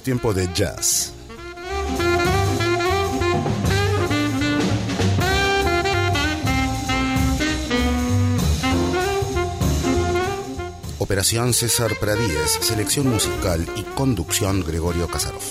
Tiempo de Jazz. Operación César Pradíez, selección musical y conducción Gregorio Kasarov.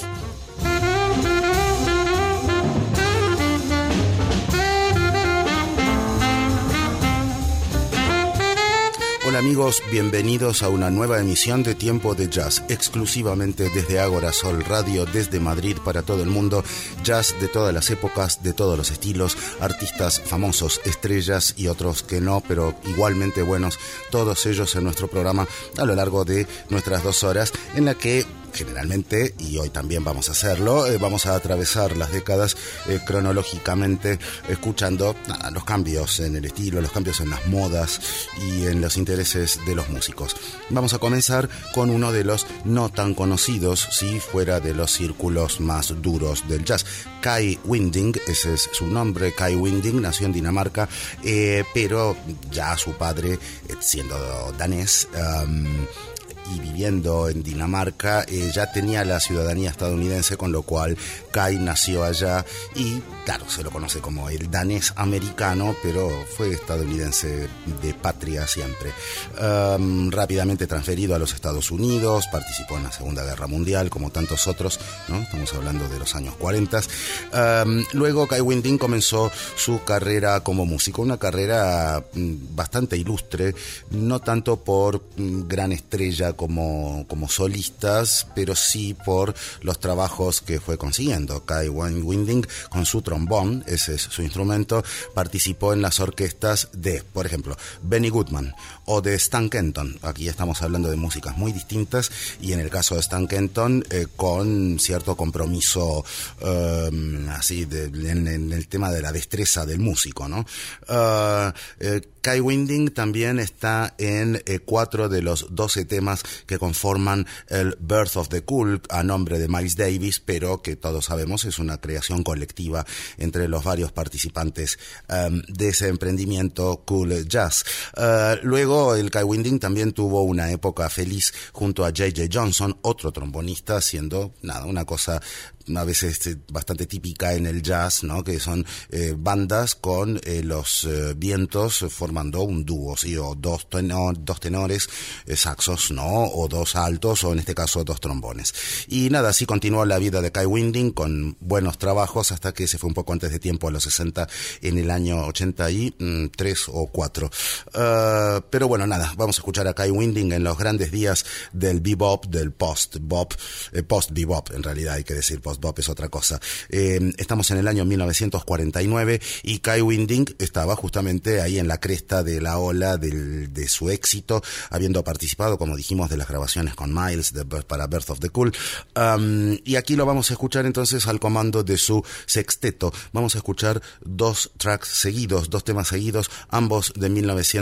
Hola amigos, bienvenidos a una nueva emisión de Tiempo de Jazz, exclusivamente desde Ágora Sol Radio, desde Madrid para todo el mundo. Jazz de todas las épocas, de todos los estilos, artistas famosos, estrellas y otros que no, pero igualmente buenos, todos ellos en nuestro programa a lo largo de nuestras 2 horas, en la que generalmente, y hoy también vamos a hacerlo, vamos a atravesar las décadas cronológicamente, escuchando los cambios en el estilo, los cambios en las modas y en los intereses de los músicos. Vamos a comenzar con uno de los no tan conocidos, si fuera de los círculos más duros del jazz. Kai Winding, ese es su nombre. Kai Winding nació en Dinamarca, pero ya su padre, siendo danés, y viviendo en Dinamarca, ya tenía la ciudadanía estadounidense, con lo cual Kai nació allá y, claro, se lo conoce como el danés americano, pero fue estadounidense de patria siempre. Rápidamente transferido a los Estados Unidos, participó en la Segunda Guerra Mundial, como tantos otros, ¿no? Estamos hablando de los años 40. Luego Kai Winding comenzó su carrera como músico, una carrera bastante ilustre, no tanto por gran estrella como solistas, pero sí por los trabajos que fue consiguiendo. Kai Winding, con su trombón, ese es su instrumento, participó en las orquestas de, por ejemplo, Benny Goodman o de Stan Kenton. Aquí estamos hablando de músicas muy distintas, y en el caso de Stan Kenton, con cierto compromiso en el tema de la destreza del músico, ¿no? Kai Winding también está en 4 de los 12 temas que conforman el Birth of the Cool, a nombre de Miles Davis, pero que todos sabemos es una creación colectiva entre los varios participantes de ese emprendimiento Cool Jazz. Luego el Kai Winding también tuvo una época feliz junto a J.J. Johnson, otro trombonista, siendo una cosa a veces bastante típica en el jazz, ¿no? Que son bandas con los vientos formando un dúo, ¿sí? O dos tenores, saxos, ¿no? O 2 altos, o en este caso 2 trombones. Y nada, así continuó la vida de Kai Winding con buenos trabajos, hasta que se fue un poco antes de tiempo, a los 60, en el año 83 o 4. Pero bueno, nada, vamos a escuchar a Kai Winding en los grandes días del bebop, del post-bebop, en realidad hay que decir post-bop es otra cosa. Estamos en el año 1949 y Kai Winding estaba justamente ahí en la cresta de la ola de su éxito, habiendo participado, como dijimos, de las grabaciones con Miles para Birth of the Cool. Y aquí lo vamos a escuchar entonces al comando de su sexteto. Vamos a escuchar 2 tracks seguidos, 2 temas seguidos, ambos de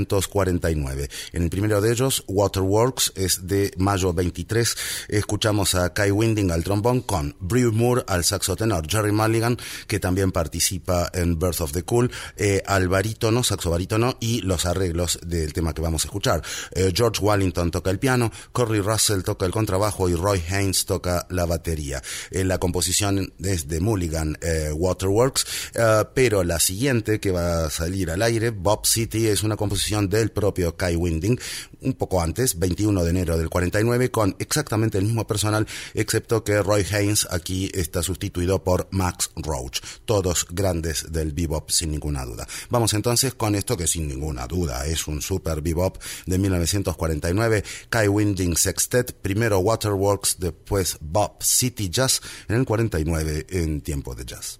1949. En el primero de ellos, Waterworks, es de mayo 23. Escuchamos a Kai Winding al trombón con Brew Moore al saxo tenor, Jerry Mulligan, que también participa en Birth of the Cool, al barítono, saxo barítono, y los arreglos del tema que vamos a escuchar. George Wallington toca el piano, Corey Russell toca el contrabajo y Roy Haynes toca la batería. La composición es de Mulligan, Waterworks, pero la siguiente que va a salir al aire, Bob City, es una composición del propio Kai Winding, un poco antes, 21 de enero del 49, con exactamente el mismo personal, excepto que Roy Haynes aquí está sustituido por Max Roach, todos grandes del bebop sin ninguna duda. Vamos entonces con esto que sin ninguna duda es un super bebop de 1949, Kai Winding Sextet, primero Waterworks, después Bob City Jazz, en el 49 en Tiempo de Jazz.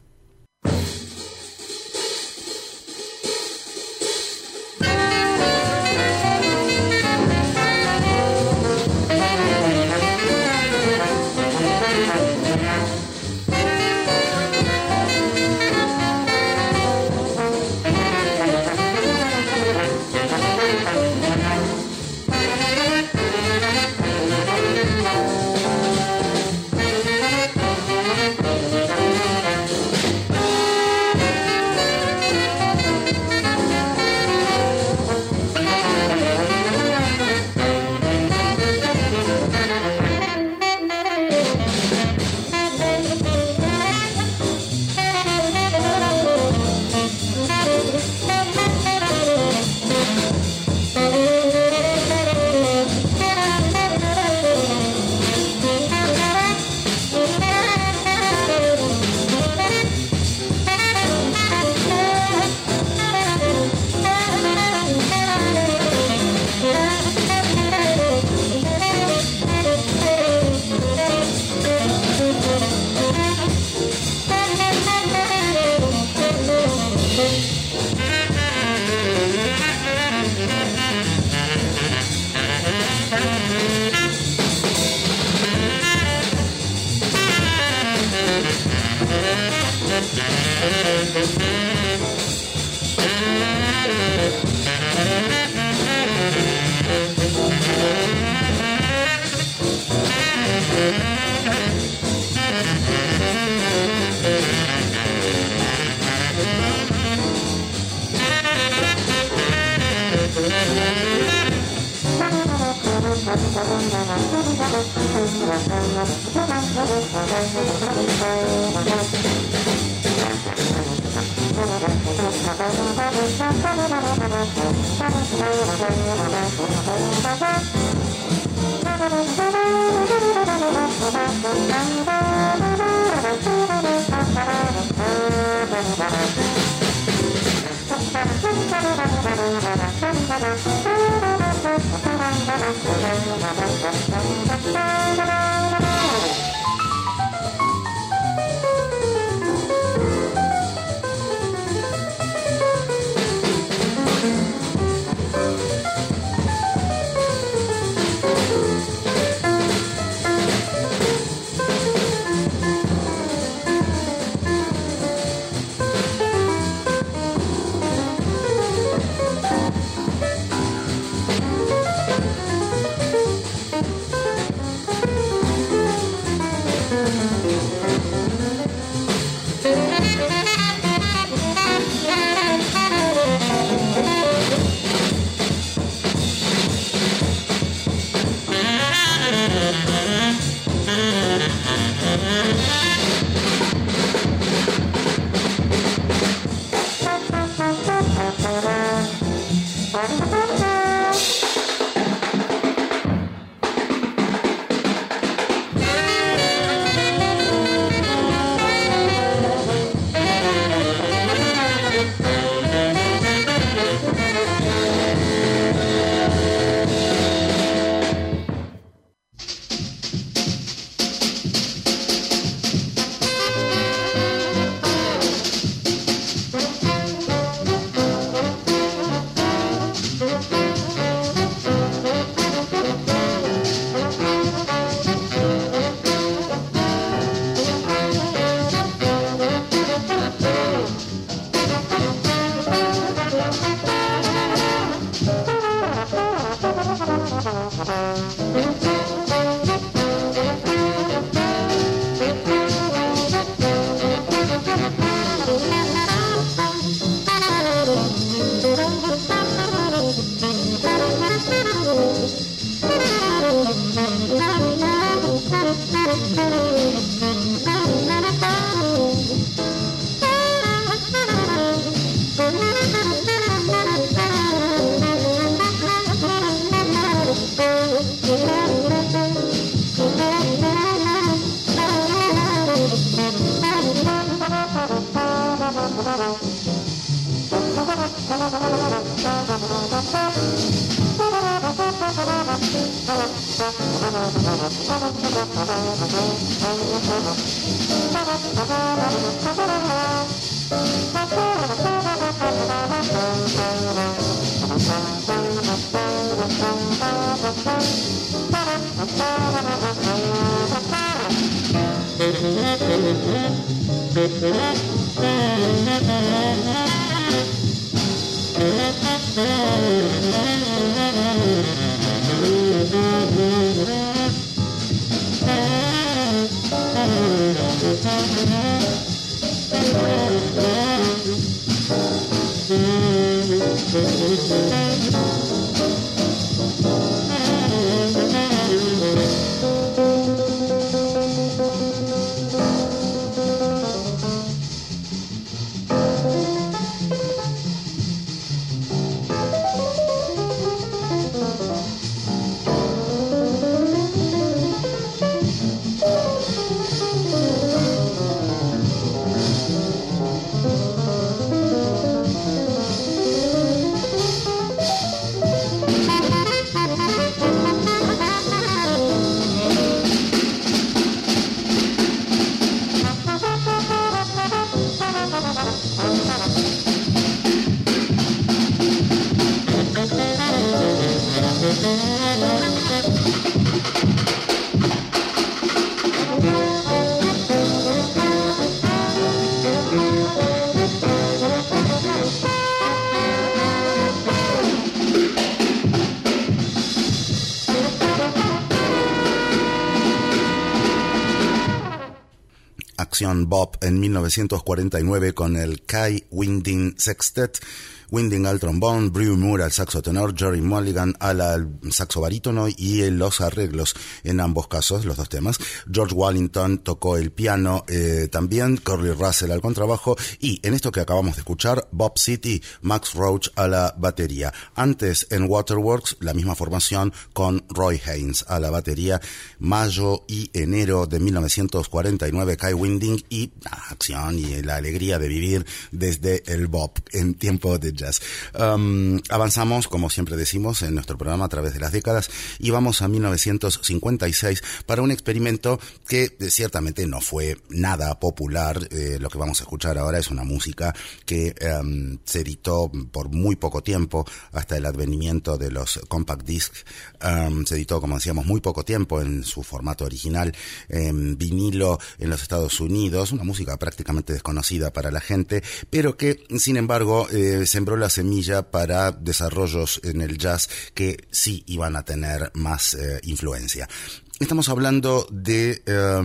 acción bop en 1949 con el Kai Winding Sextet. Winding al trombón, Brew Moore al saxo tenor, Jerry Mulligan al saxo barítono y los arreglos en ambos casos, los dos temas. George Wallington tocó el piano también, Curly Russell al contrabajo y en esto que acabamos de escuchar, Bob City, Max Roach a la batería. Antes en Waterworks, la misma formación con Roy Haynes a la batería. Mayo y enero de 1949, Kai Winding y acción y la alegría de vivir desde el bop en tiempo de jazz. Avanzamos, como siempre decimos, en nuestro programa a través de las décadas y vamos a 1956 para un experimento que ciertamente no fue nada popular. Lo que vamos a escuchar ahora es una música que se editó por muy poco tiempo, hasta el advenimiento de los compact discs. Se editó, como decíamos, muy poco tiempo en su formato original, en vinilo en los Estados Unidos, una música prácticamente desconocida para la gente, pero que, sin embargo, sembró la semilla para desarrollos en el jazz que sí iban a tener más influencia. Estamos hablando de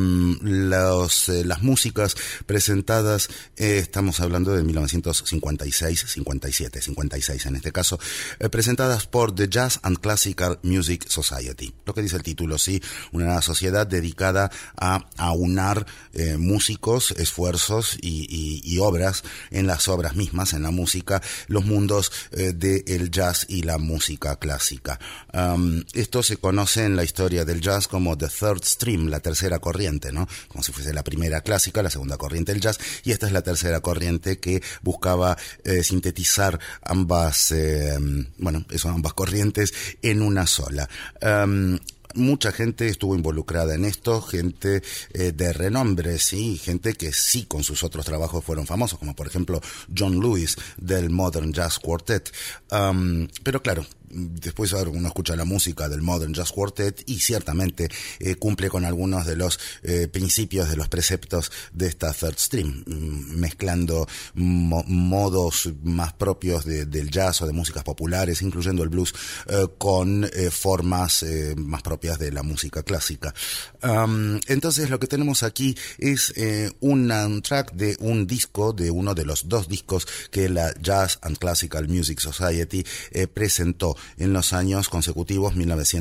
las músicas presentadas, estamos hablando de 1956, 57, 56 en este caso, presentadas por The Jazz and Classical Music Society. Lo que dice el título, sí, una sociedad dedicada a aunar músicos, esfuerzos y obras en las obras mismas, en la música, los mundos del jazz y la música clásica. Esto se conoce en la historia del jazz como The Third Stream, la tercera corriente, ¿no? Como si fuese la primera clásica, la segunda corriente del jazz, y esta es la tercera corriente que buscaba sintetizar ambas corrientes en una sola. Mucha gente estuvo involucrada en esto, gente de renombre, sí, gente que sí con sus otros trabajos fueron famosos, como por ejemplo John Lewis del Modern Jazz Quartet. Pero claro, después uno escucha la música del Modern Jazz Quartet y ciertamente cumple con algunos de los principios, de los preceptos de esta Third Stream, mezclando modos más propios del jazz o de músicas populares, incluyendo el blues, con formas más propias de la música clásica. Entonces lo que tenemos aquí es un track de un disco, de uno de los dos discos que la Jazz and Classical Music Society presentó en los años consecutivos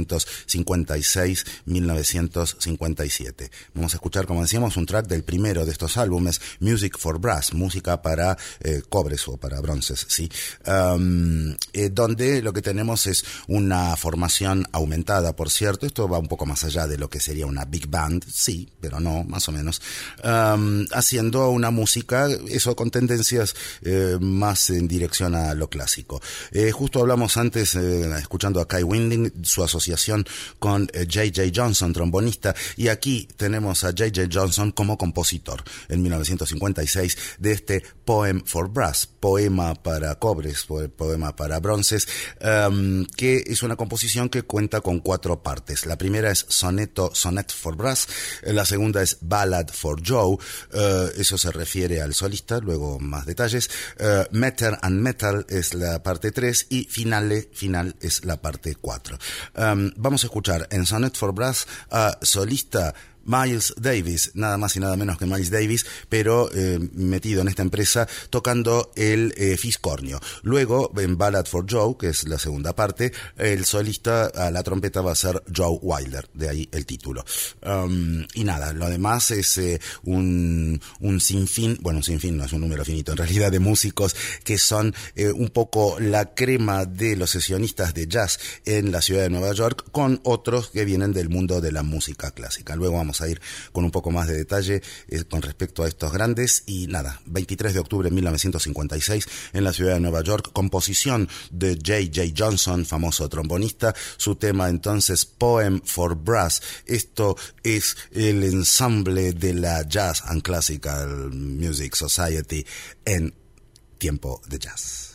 1956-1957. Vamos a escuchar, como decíamos, un track del primero de estos álbumes, Music for Brass, música para cobres o para bronces, ¿sí? Donde lo que tenemos es una formación aumentada, por cierto. Esto va un poco más allá de lo que sería una big band, sí, pero no, más o menos, haciendo una música, eso con tendencias más en dirección a lo clásico. Justo hablamos antes, escuchando a Kai Winding, su asociación con J.J. Johnson, trombonista, y aquí tenemos a J.J. Johnson como compositor en 1956 de este Poem for Brass, poema para cobres, poema para bronces, que es una composición que cuenta con 4 partes. La primera es Sonnet for Brass, la segunda es Ballad for Joe, eso se refiere al solista, luego más detalles. Meter and Metal es la parte 3 y final es la parte 4. Vamos a escuchar en Sonnet for Brass a solista Miles Davis, nada más y nada menos que Miles Davis, pero metido en esta empresa tocando el fiscornio. Luego, en Ballad for Joe, que es la segunda parte, el solista a la trompeta va a ser Joe Wilder, de ahí el título. Y nada, lo demás es un sinfín, bueno, un sinfín no es un número finito, en realidad, de músicos que son un poco la crema de los sesionistas de jazz en la ciudad de Nueva York, con otros que vienen del mundo de la música clásica. Luego vamos a ir con un poco más de detalle con respecto a estos grandes. Y nada, 23 de octubre de 1956 en la ciudad de Nueva York, composición de J.J. Johnson, famoso trombonista. Su tema entonces Poem for Brass. Esto es el ensamble de la Jazz and Classical Music Society en tiempo de jazz.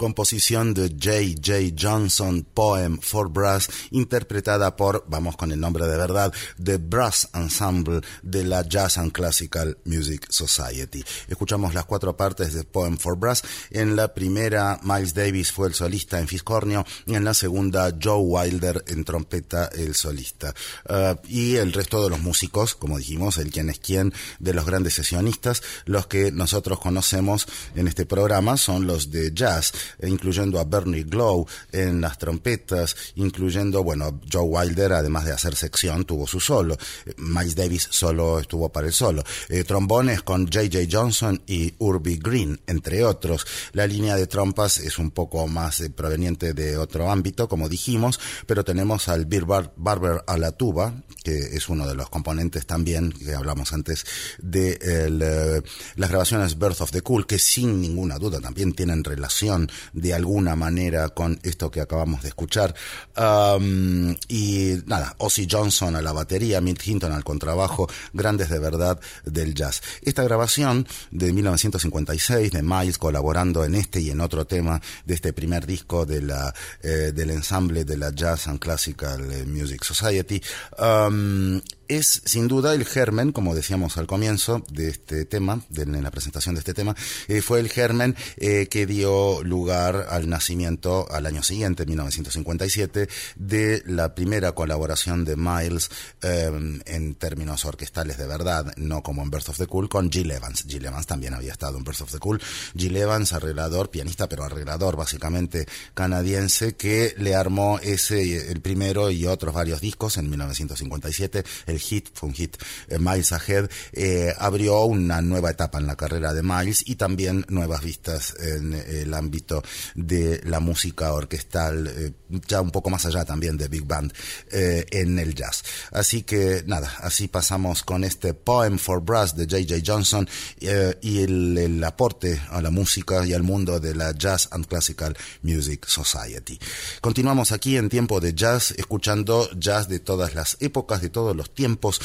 composición de J.J. Johnson, Poem for Brass, interpretada por, vamos con el nombre de verdad, The Brass Ensemble de la Jazz and Classical Music Society. Escuchamos las 4 partes de Poem for Brass. En la primera, Miles Davis fue el solista en fiscornio, y en la segunda, Joe Wilder en trompeta, el solista. Y el resto de los músicos, como dijimos, el quién es quién de los grandes sesionistas, los que nosotros conocemos en este programa son los de jazz, incluyendo a Bernie Glow en las trompetas, incluyendo, bueno, Joe Wilder, además de hacer sección, tuvo su solo. Miles Davis solo estuvo para el solo. Trombones con J.J. Johnson y Urbie Green, entre otros. La línea de trompas es un poco más proveniente de otro ámbito, como dijimos, pero tenemos al Bill Barber a la tuba, que es uno de los componentes también, que hablamos antes, de las grabaciones Birth of the Cool, que sin ninguna duda también tienen relación de alguna manera con esto que acabamos de escuchar. Y nada, Ozzy Johnson a la batería, Milt Hinton al contrabajo, grandes de verdad del jazz. Esta grabación de 1956 de Miles colaborando en este y en otro tema de este primer disco de del ensamble de la Jazz and Classical Music Society, es sin duda el germen, como decíamos al comienzo de este tema, en la presentación de este tema, fue el germen que dio lugar al nacimiento al año siguiente, 1957, de la primera colaboración de Miles en términos orquestales de verdad, no como en Birth of the Cool, con Gil Evans. Gil Evans también había estado en Birth of the Cool. Gil Evans, arreglador, pianista, pero arreglador básicamente canadiense, que le armó el primero y otros varios discos en 1957. El hit fue un hit, Miles Ahead, abrió una nueva etapa en la carrera de Miles y también nuevas vistas en el ámbito de la música orquestal, ya un poco más allá también de Big Band, en el jazz. Así que nada, así pasamos con este Poem for Brass de J.J. Johnson y el aporte a la música y al mundo de la Jazz and Classical Music Society. Continuamos aquí en Tiempo de Jazz, escuchando jazz de todas las épocas, de todos los tiempos.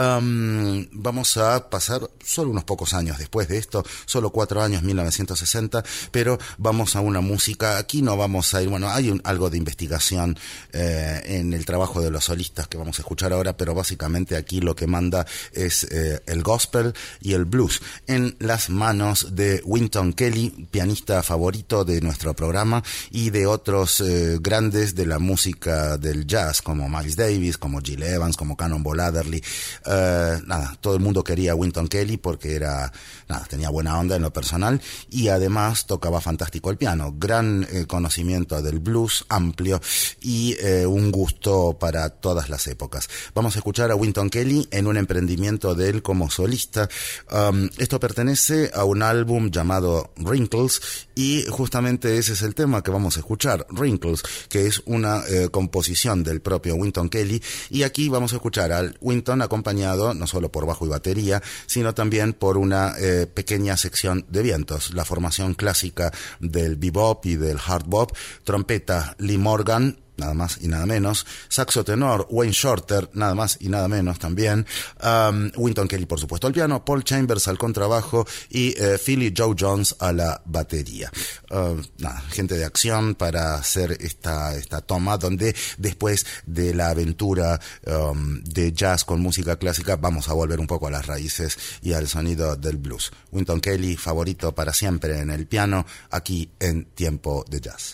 Vamos a pasar solo unos pocos años después de esto, solo 4 años, 1960, pero vamos a una música, aquí no vamos a ir, bueno, hay algo de investigación en el trabajo de los solistas que vamos a escuchar ahora, pero básicamente aquí lo que manda es el gospel y el blues en las manos de Wynton Kelly, pianista favorito de nuestro programa, y de otros grandes de la música del jazz, como Miles Davis, como Gil Evans, como Cannonball Adderley. Todo el mundo quería a Wynton Kelly porque tenía buena onda en lo personal y además tocaba fantástico el piano, gran conocimiento del blues amplio y un gusto para todas las épocas. Vamos a escuchar a Wynton Kelly en un emprendimiento de él como solista. Esto pertenece a un álbum llamado Wrinkles y justamente ese es el tema que vamos a escuchar, Wrinkles, que es una composición del propio Wynton Kelly, y aquí vamos a escuchar al Wynton acompañado no solo por bajo y batería, sino también por una pequeña sección de vientos, la formación clásica del bebop y del hard bop, trompeta Lee Morgan, nada más y nada menos, saxo tenor Wayne Shorter, nada más y nada menos también, Wynton Kelly por supuesto al piano, Paul Chambers al contrabajo y Philly Joe Jones a la batería. Gente de acción para hacer esta toma donde después de la aventura de jazz con música clásica vamos a volver un poco a las raíces y al sonido del blues. Wynton Kelly, favorito para siempre en el piano, aquí en Tiempo de Jazz.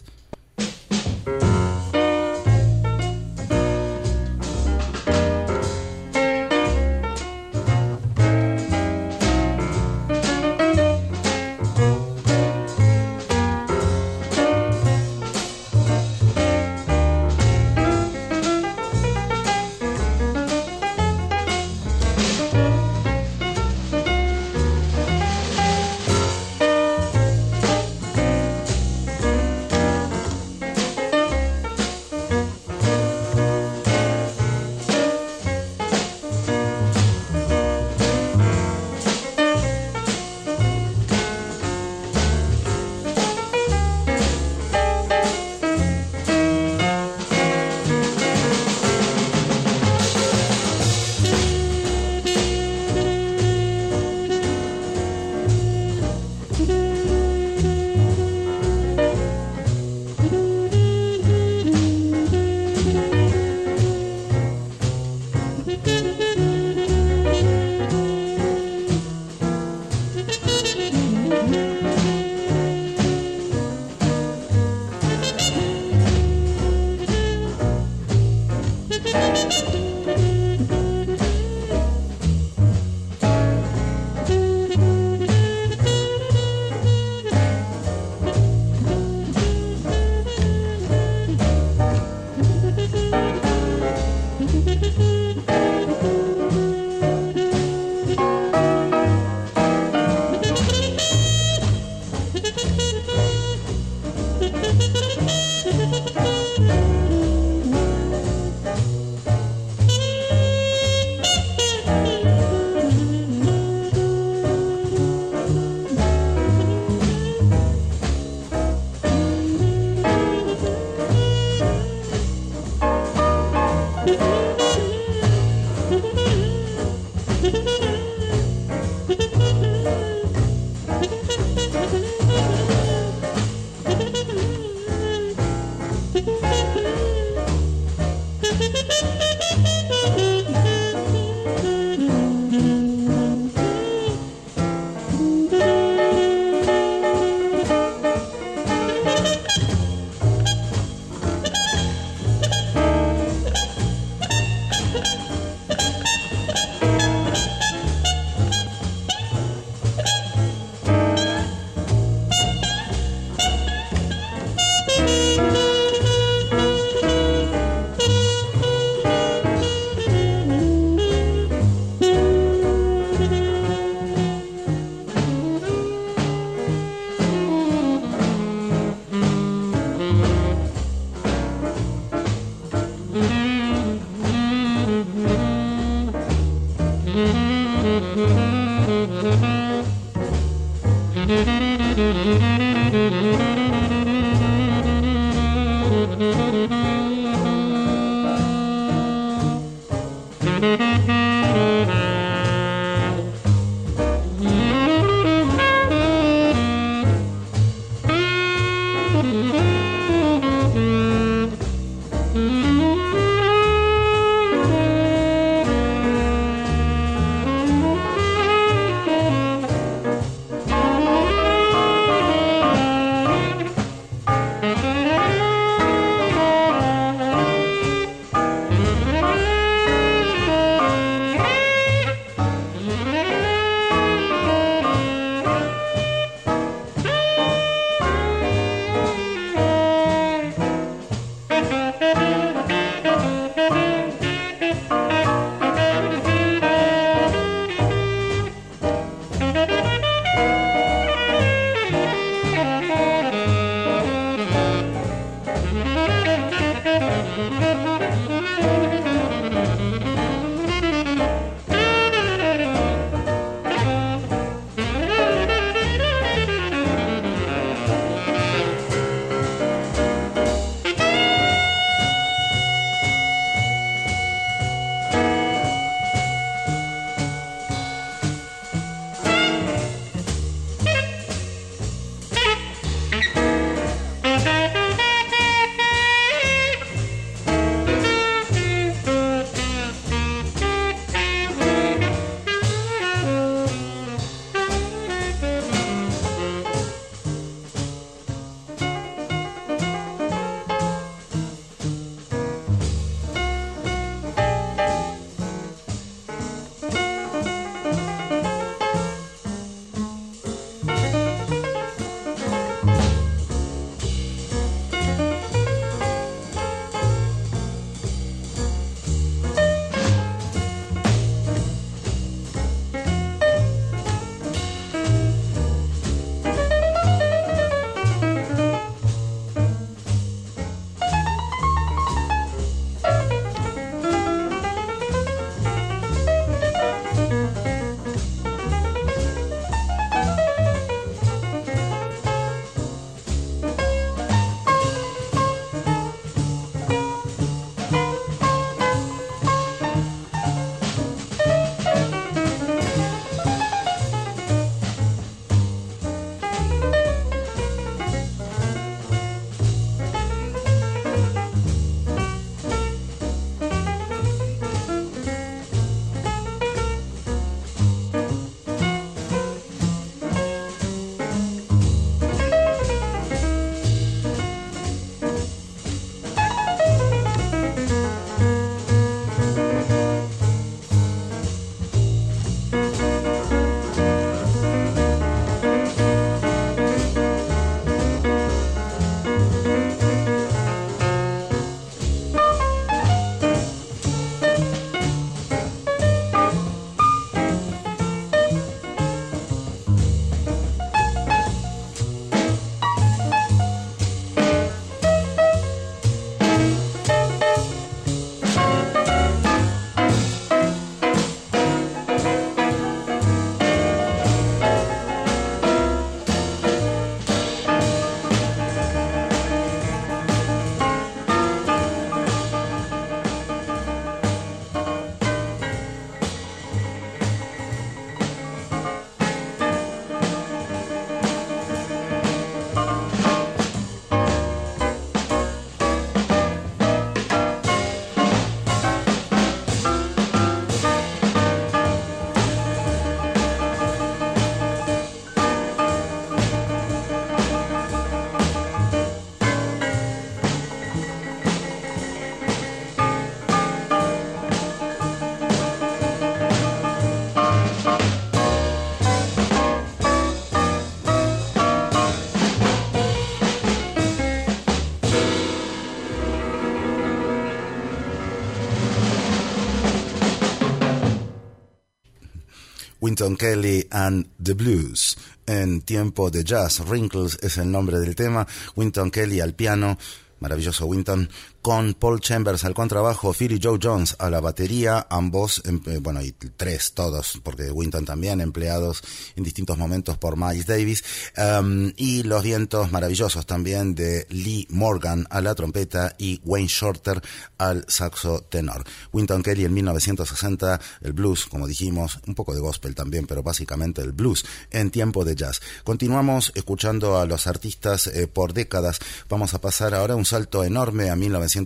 Wynton Kelly and the Blues. En tiempo de jazz, Wrinkles es el nombre del tema. Wynton Kelly al piano, maravilloso Wynton, con Paul Chambers al contrabajo, Philly Joe Jones a la batería, ambos, bueno, y tres, todos, porque Wynton también, empleados en distintos momentos por Miles Davis, y los vientos maravillosos también de Lee Morgan a la trompeta y Wayne Shorter al saxo tenor. Wynton Kelly en 1960, el blues, como dijimos, un poco de gospel también, pero básicamente el blues en tiempo de jazz. Continuamos escuchando a los artistas por décadas. Vamos a pasar ahora un salto enorme a 1973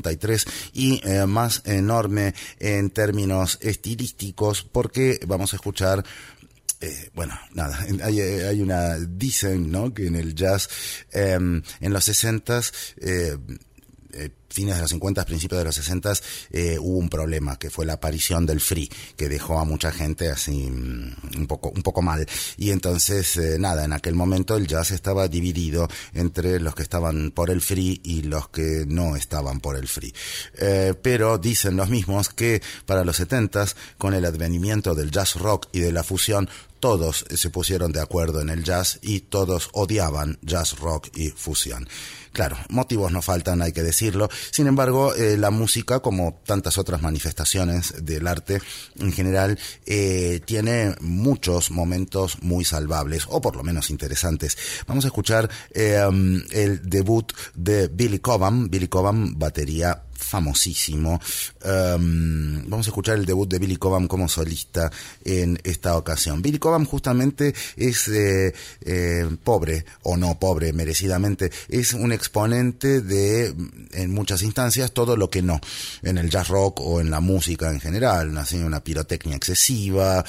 y más enorme en términos estilísticos, porque vamos a escuchar bueno, nada, hay una, dicen, ¿no?, que en el jazz, en los 60s, fines de los 50, principios de los 60, hubo un problema, que fue la aparición del free, que dejó a mucha gente así un poco mal. Y entonces, nada, en aquel momento el jazz estaba dividido entre los que estaban por el free y los que no estaban por el free. Pero dicen los mismos que para los 70, con el advenimiento del jazz rock y de la fusión, todos se pusieron de acuerdo en el jazz y todos odiaban jazz rock y fusión. Claro, motivos no faltan, hay que decirlo. Sin embargo, la música, como tantas otras manifestaciones del arte en general, tiene muchos momentos muy salvables, o por lo menos interesantes. Vamos a escuchar el debut de Billy Cobham. Billy Cobham, batería famosísimo. Vamos a escuchar el debut de Billy Cobham como solista en esta ocasión. Billy Cobham justamente es pobre, o no pobre, merecidamente, es un exponente de, en muchas instancias, todo lo que no, en el jazz rock o en la música en general, así, una pirotecnia excesiva,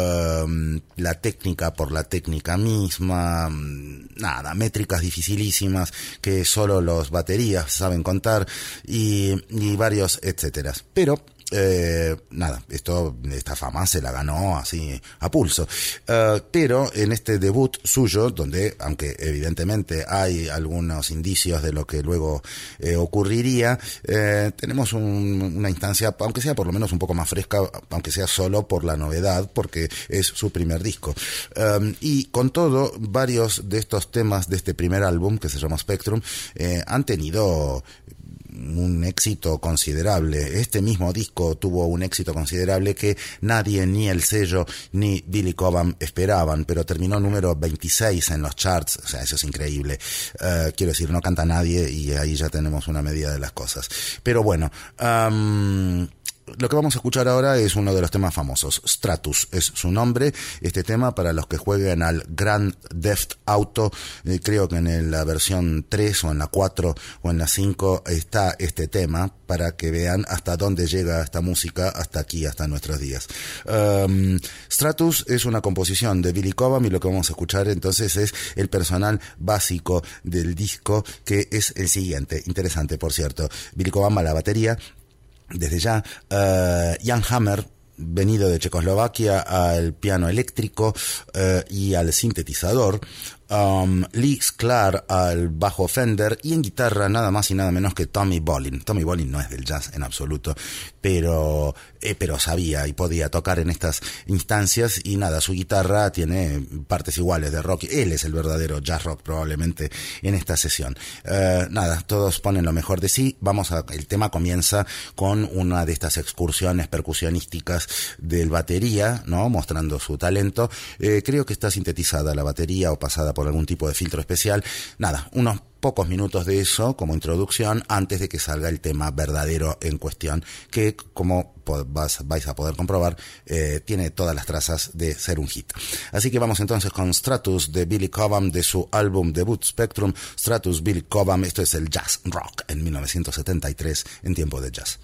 la técnica por la técnica misma, nada, métricas dificilísimas que solo los baterías saben contar, y varios etcétera. Pero nada, esta fama se la ganó así a pulso. Pero en este debut suyo, donde, aunque evidentemente hay algunos indicios de lo que luego ocurriría, tenemos una instancia, aunque sea por lo menos un poco más fresca, aunque sea solo por la novedad, porque es su primer disco. Y con todo, varios de estos temas de este primer álbum, que se llama Spectrum, han tenido un éxito considerable. Este mismo disco tuvo un éxito considerable que nadie, ni el sello ni Billy Cobham esperaban, pero terminó número 26 en los charts. O sea, eso es increíble. Quiero decir, no canta nadie y ahí ya tenemos una medida de las cosas. Pero bueno, lo que vamos a escuchar ahora es uno de los temas famosos. Stratus es su nombre. Este tema, para los que jueguen al Grand Theft Auto, creo que en la versión 3 o en la 4 o en la 5 está este tema, para que vean hasta dónde llega esta música hasta aquí, hasta nuestros días. Stratus es una composición de Billy Cobham, y lo que vamos a escuchar entonces es el personal básico del disco, que es el siguiente. Interesante, por cierto. Billy Cobham a la batería, desde ya, Jan Hammer, venido de Checoslovaquia, al piano eléctrico y al sintetizador, Lee Sklar al bajo Fender, y en guitarra nada más y nada menos que Tommy Bolin. Tommy Bolin no es del jazz en absoluto, pero sabía y podía tocar en estas instancias, y nada, su guitarra tiene partes iguales de rock. Él es el verdadero jazz rock probablemente en esta sesión. Nada, todos ponen lo mejor de sí. El tema comienza con una de estas excursiones percusionísticas del batería, ¿no?, mostrando su talento. Creo que está sintetizada la batería o pasada por algún tipo de filtro especial. Nada, unos pocos minutos de eso como introducción antes de que salga el tema verdadero en cuestión, que, como vais a poder comprobar, tiene todas las trazas de ser un hit. Así que vamos entonces con Stratus de Billy Cobham, de su álbum debut Spectrum. Stratus, Billy Cobham. Esto es el jazz rock en 1973 en tiempo de jazz.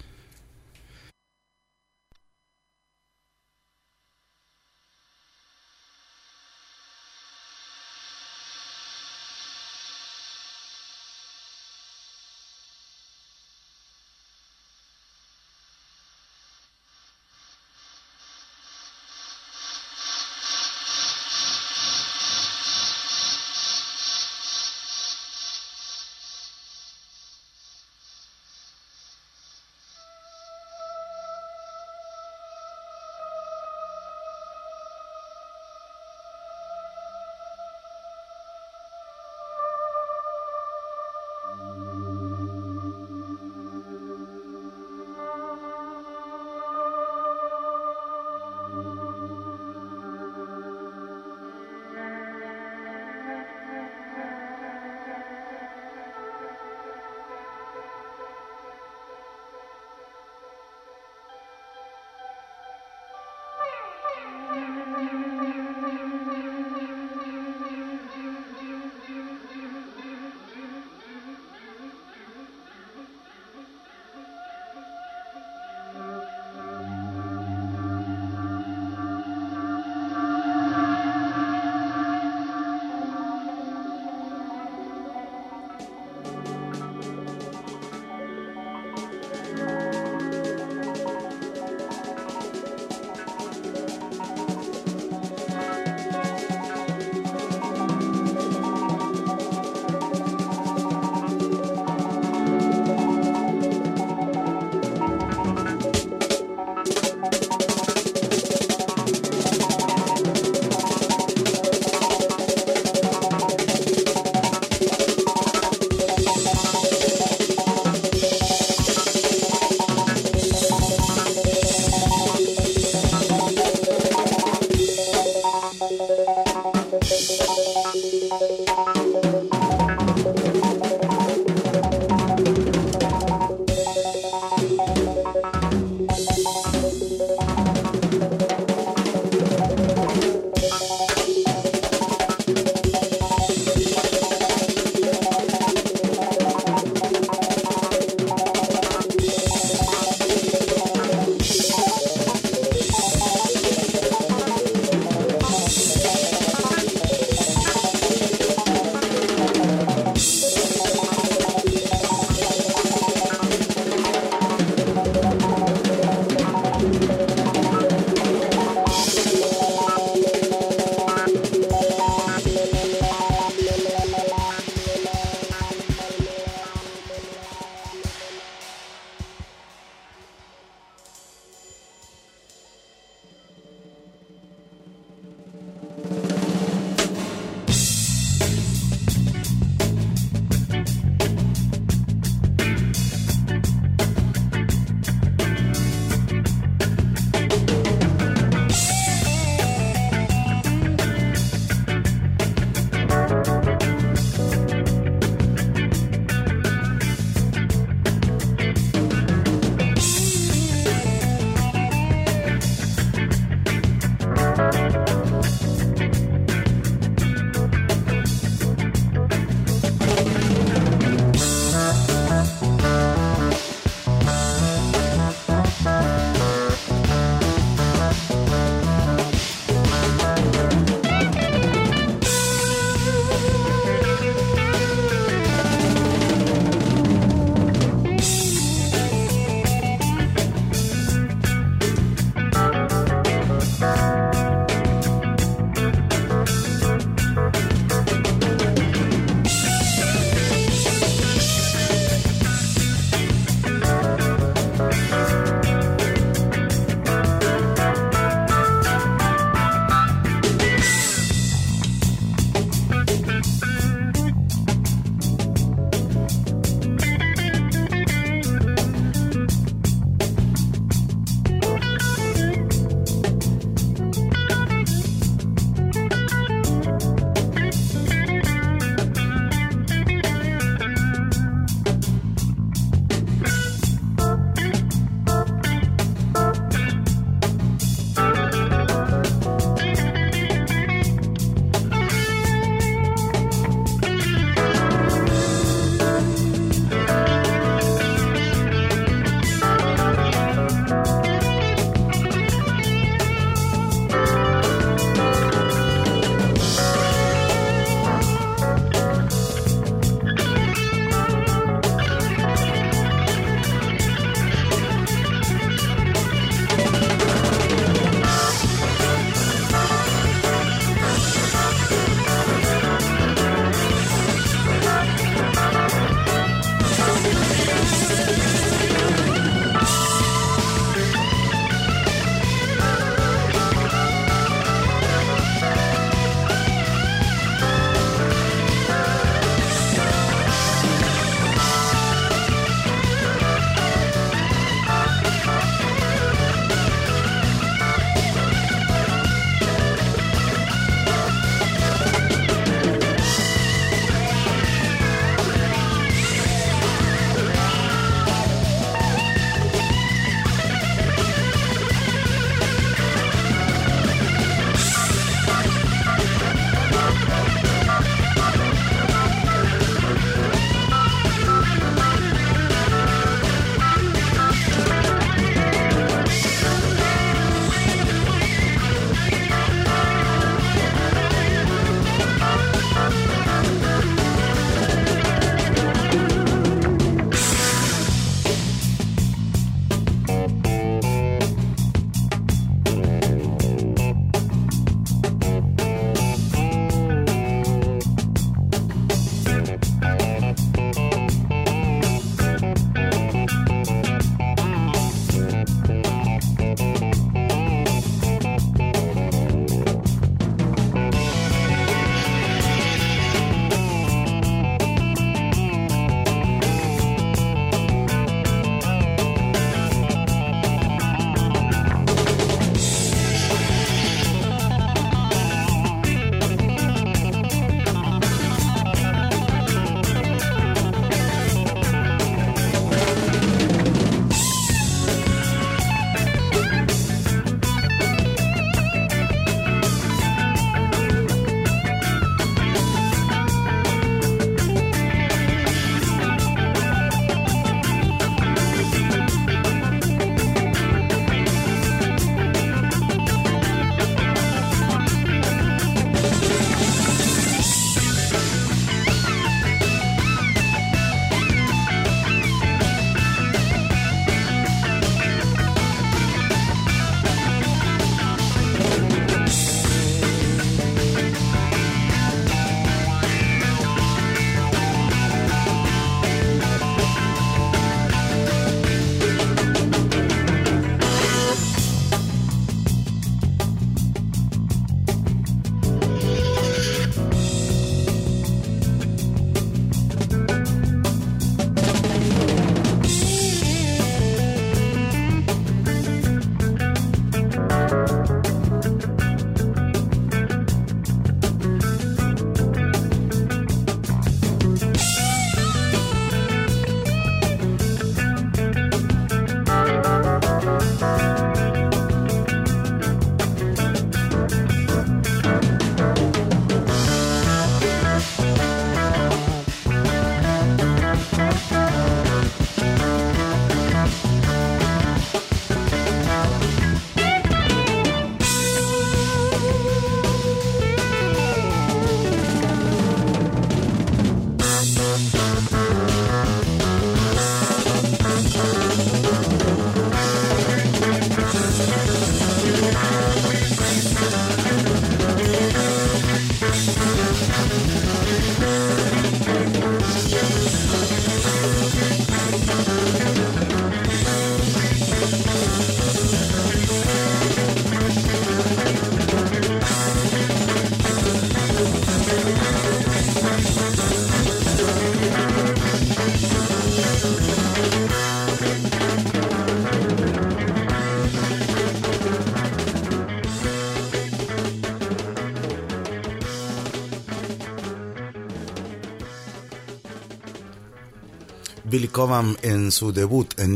Billy Cobham en su debut en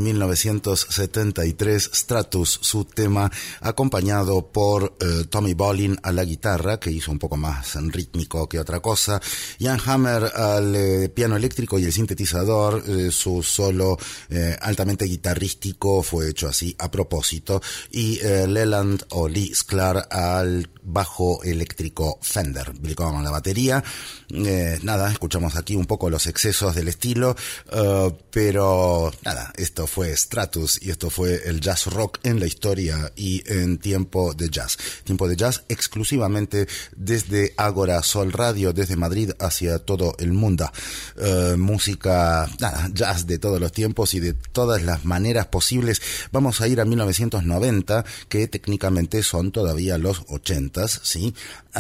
1973, Stratus, su tema, acompañado por Tommy Bolin a la guitarra, que hizo un poco más rítmico que otra cosa, Jan Hammer al piano eléctrico y el sintetizador, su solo altamente guitarrístico fue hecho así a propósito, y Leland o Lee Sklar al bajo eléctrico Fender, Billy Cobham a la batería. Nada, escuchamos aquí un poco los excesos del estilo, pero nada, esto fue Stratus y esto fue el jazz rock en la historia y en Tiempo de Jazz. Tiempo de Jazz exclusivamente desde Agora Sol Radio, desde Madrid hacia todo el mundo. Música, nada, jazz de todos los tiempos y de todas las maneras posibles. Vamos a ir a 1990, que técnicamente son todavía los 80s, ¿sí?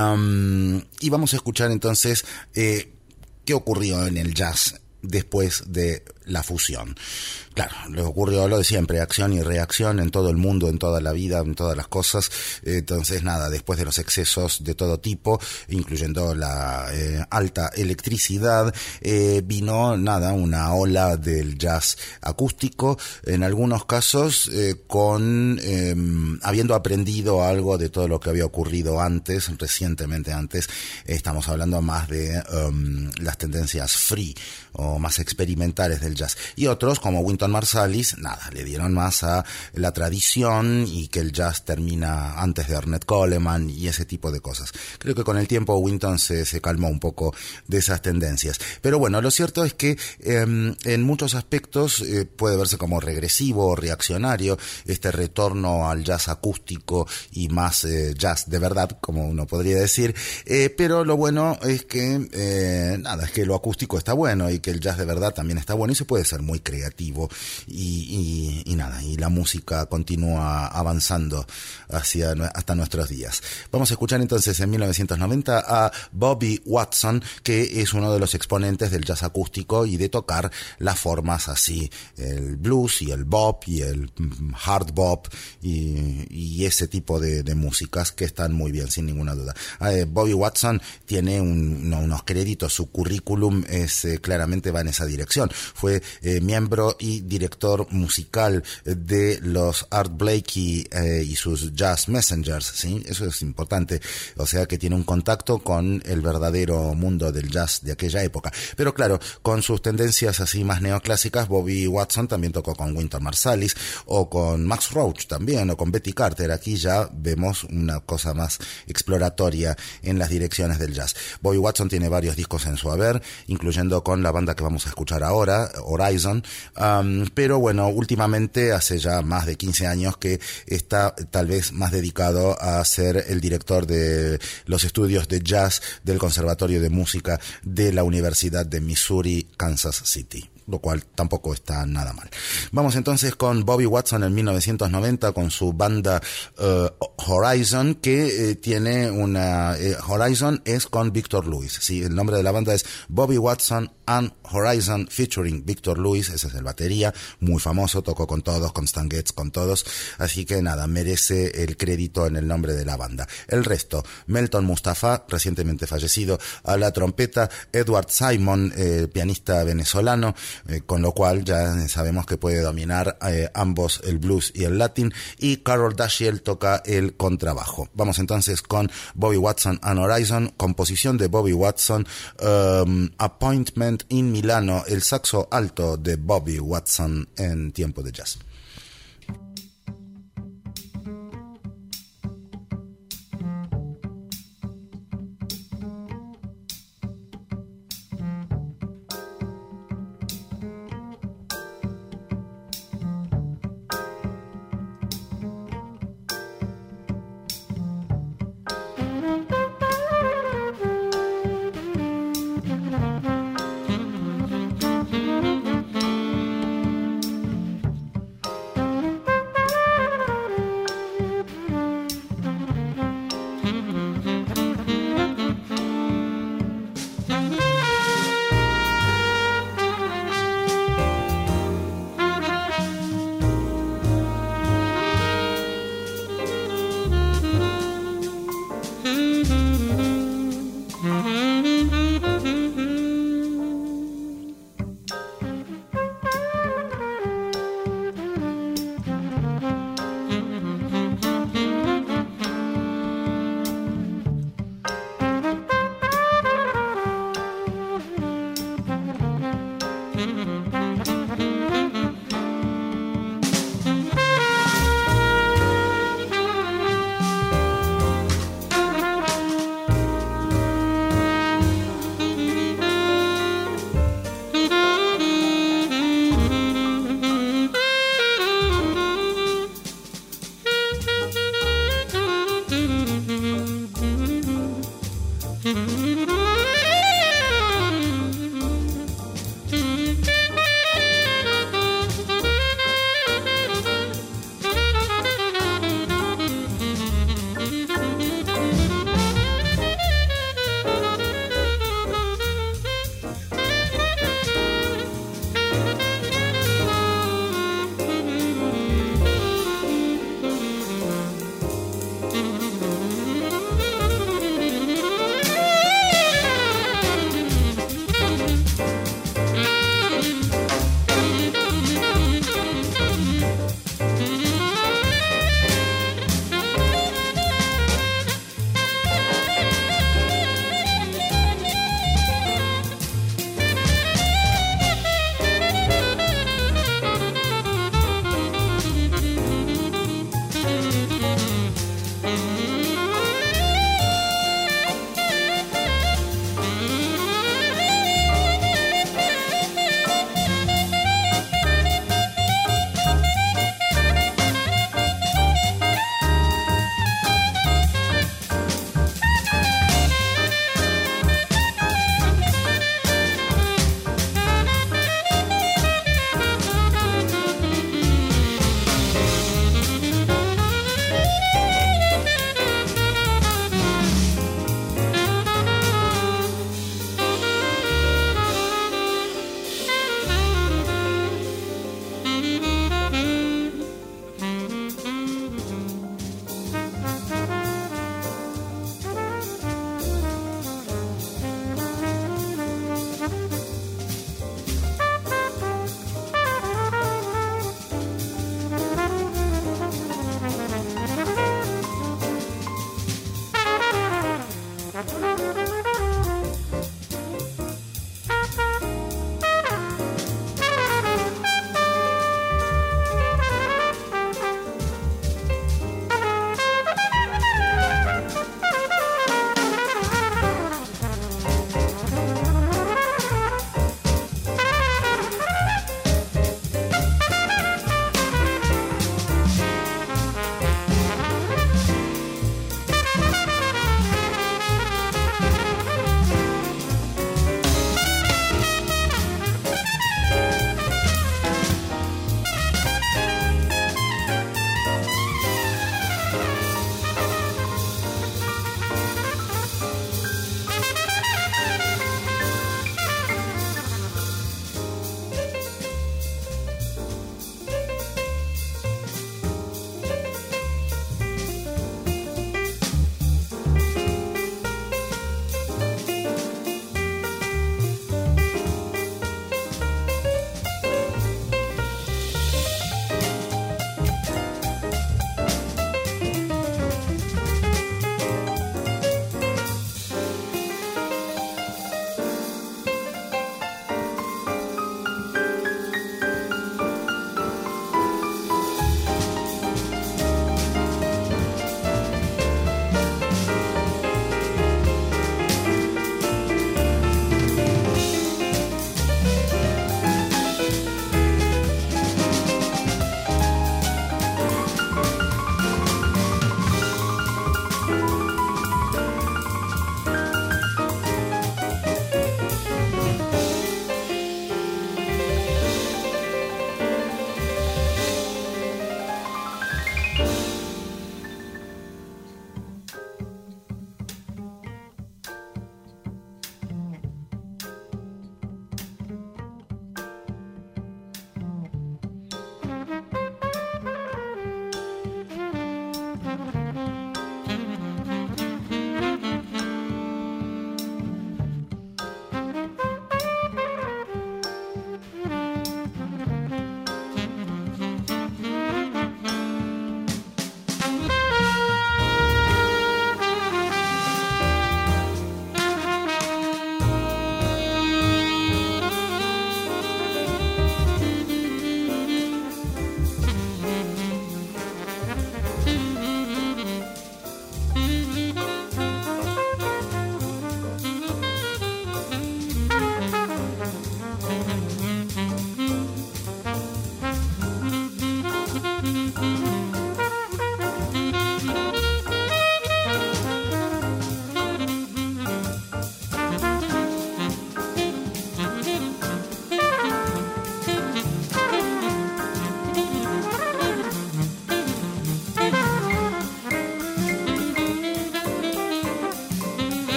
Y vamos a escuchar entonces qué ocurrió en el jazz después de la fusión. Claro, le ocurrió lo de siempre, acción y reacción en todo el mundo, en toda la vida, en todas las cosas. Entonces, nada, después de los excesos de todo tipo, incluyendo la alta electricidad, vino, nada, una ola del jazz acústico, en algunos casos con habiendo aprendido algo de todo lo que había ocurrido antes, recientemente antes. Estamos hablando más de las tendencias free o más experimentales del jazz. Y otros, como Wynton Marsalis, nada, le dieron más a la tradición y que el jazz termina antes de Ornette Coleman y ese tipo de cosas. Creo que con el tiempo Wynton se calmó un poco de esas tendencias. Pero bueno, lo cierto es que en muchos aspectos puede verse como regresivo o reaccionario este retorno al jazz acústico y más jazz de verdad, como uno podría decir. Pero lo bueno es que, nada, es que lo acústico está bueno y que el jazz de verdad también está bueno y se puede ser muy creativo y nada, y la música continúa avanzando hasta nuestros días. Vamos a escuchar entonces en 1990 a Bobby Watson, que es uno de los exponentes del jazz acústico y de tocar las formas así, el blues y el bop y el hard bop y ese tipo de músicas que están muy bien, sin ninguna duda. Bobby Watson tiene unos créditos, su currículum es claramente va en esa dirección. Fue miembro y director musical de los Art Blakey y sus Jazz Messengers, ¿sí? Eso es importante, o sea que tiene un contacto con el verdadero mundo del jazz de aquella época. Pero claro, con sus tendencias así más neoclásicas, Bobby Watson también tocó con Wynton Marsalis o con Max Roach también, o con Betty Carter. Aquí ya vemos una cosa más exploratoria en las direcciones del jazz. Bobby Watson tiene varios discos en su haber, incluyendo con la banda que vamos a escuchar ahora, Horizon, pero bueno, últimamente hace ya más de 15 años que está tal vez más dedicado a ser el director de los estudios de jazz del Conservatorio de Música de la Universidad de Missouri, Kansas City, lo cual tampoco está nada mal. Vamos entonces con Bobby Watson en 1990 con su banda Horizon, que tiene una... Horizon es con Victor Lewis, ¿sí? El nombre de la banda es Bobby Watson and Horizon featuring Victor Lewis, ese es el batería, muy famoso, tocó con todos, con Stan Getz, con todos, así que nada, merece el crédito en el nombre de la banda. El resto, Melton Mustafa, recientemente fallecido, a la trompeta, Edward Simon, pianista venezolano, con lo cual ya sabemos que puede dominar ambos el blues y el latín, y Carol Dashiell toca el contrabajo. Vamos entonces con Bobby Watson and Horizon, composición de Bobby Watson, Appointment in Milano, el saxo alto de Bobby Watson en Tiempo de Jazz.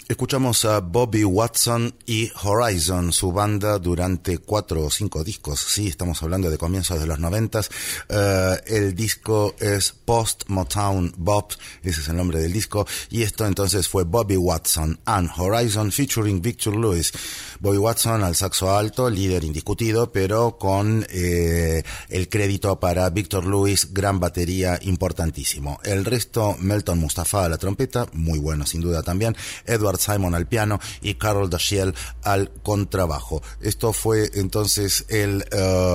Escuchamos a Bobby Watson y Horizon, su banda, durante 4 o 5 discos. Sí, estamos hablando de comienzos de los 90. El disco es Post Motown Bob, ese es el nombre del disco. Y esto entonces fue Bobby Watson and Horizon featuring Victor Lewis. Bobby Watson al saxo alto, líder indiscutido, pero con el crédito para Victor Lewis, gran batería, importantísimo. El resto, Melton Mustafa a la trompeta, muy bueno sin duda también. Edward Simon al piano y Carol Dashiell al contrabajo. Esto fue entonces el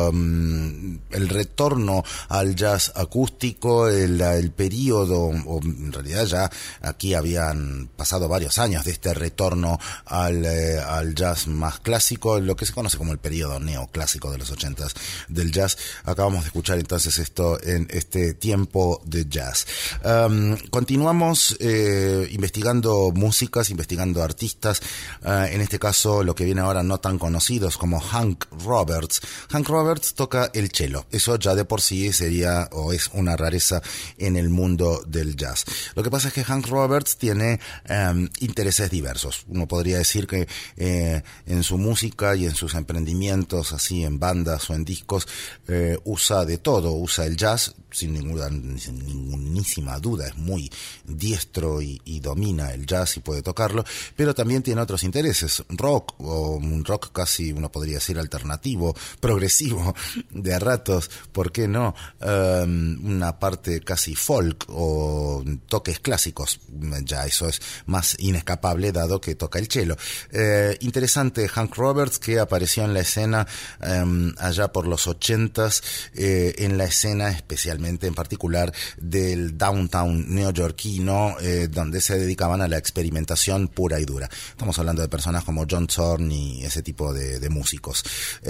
retorno al jazz acústico, el periodo, o en realidad ya aquí habían pasado varios años de este retorno al jazz más clásico, lo que se conoce como el periodo neoclásico de los 80s del jazz. Acabamos de escuchar entonces esto en este tiempo de jazz. Continuamos investigando músicas, investigando artistas, en este caso lo que viene ahora no tan conocidos como Hank Roberts. Hank Roberts toca el cello, eso ya de por sí sería o es una rareza en el mundo del jazz. Lo que pasa es que Hank Roberts tiene intereses diversos. Uno podría decir que en su música y en sus emprendimientos, así en bandas o en discos, usa de todo, usa el jazz sin ningunísima duda, es muy diestro y domina el jazz y puede tocarlo, pero también tiene otros intereses, rock, o un rock casi uno podría decir alternativo, progresivo, de a ratos, ¿por qué no? Una parte casi folk o toques clásicos, ya eso es más inescapable dado que toca el cello. Interesante Hank Roberts, que apareció en la escena allá por los 80s, en la escena especialmente en particular del downtown neoyorquino, donde se dedicaban a la experimentación pura y dura. Estamos hablando de personas como John Zorn y ese tipo de músicos.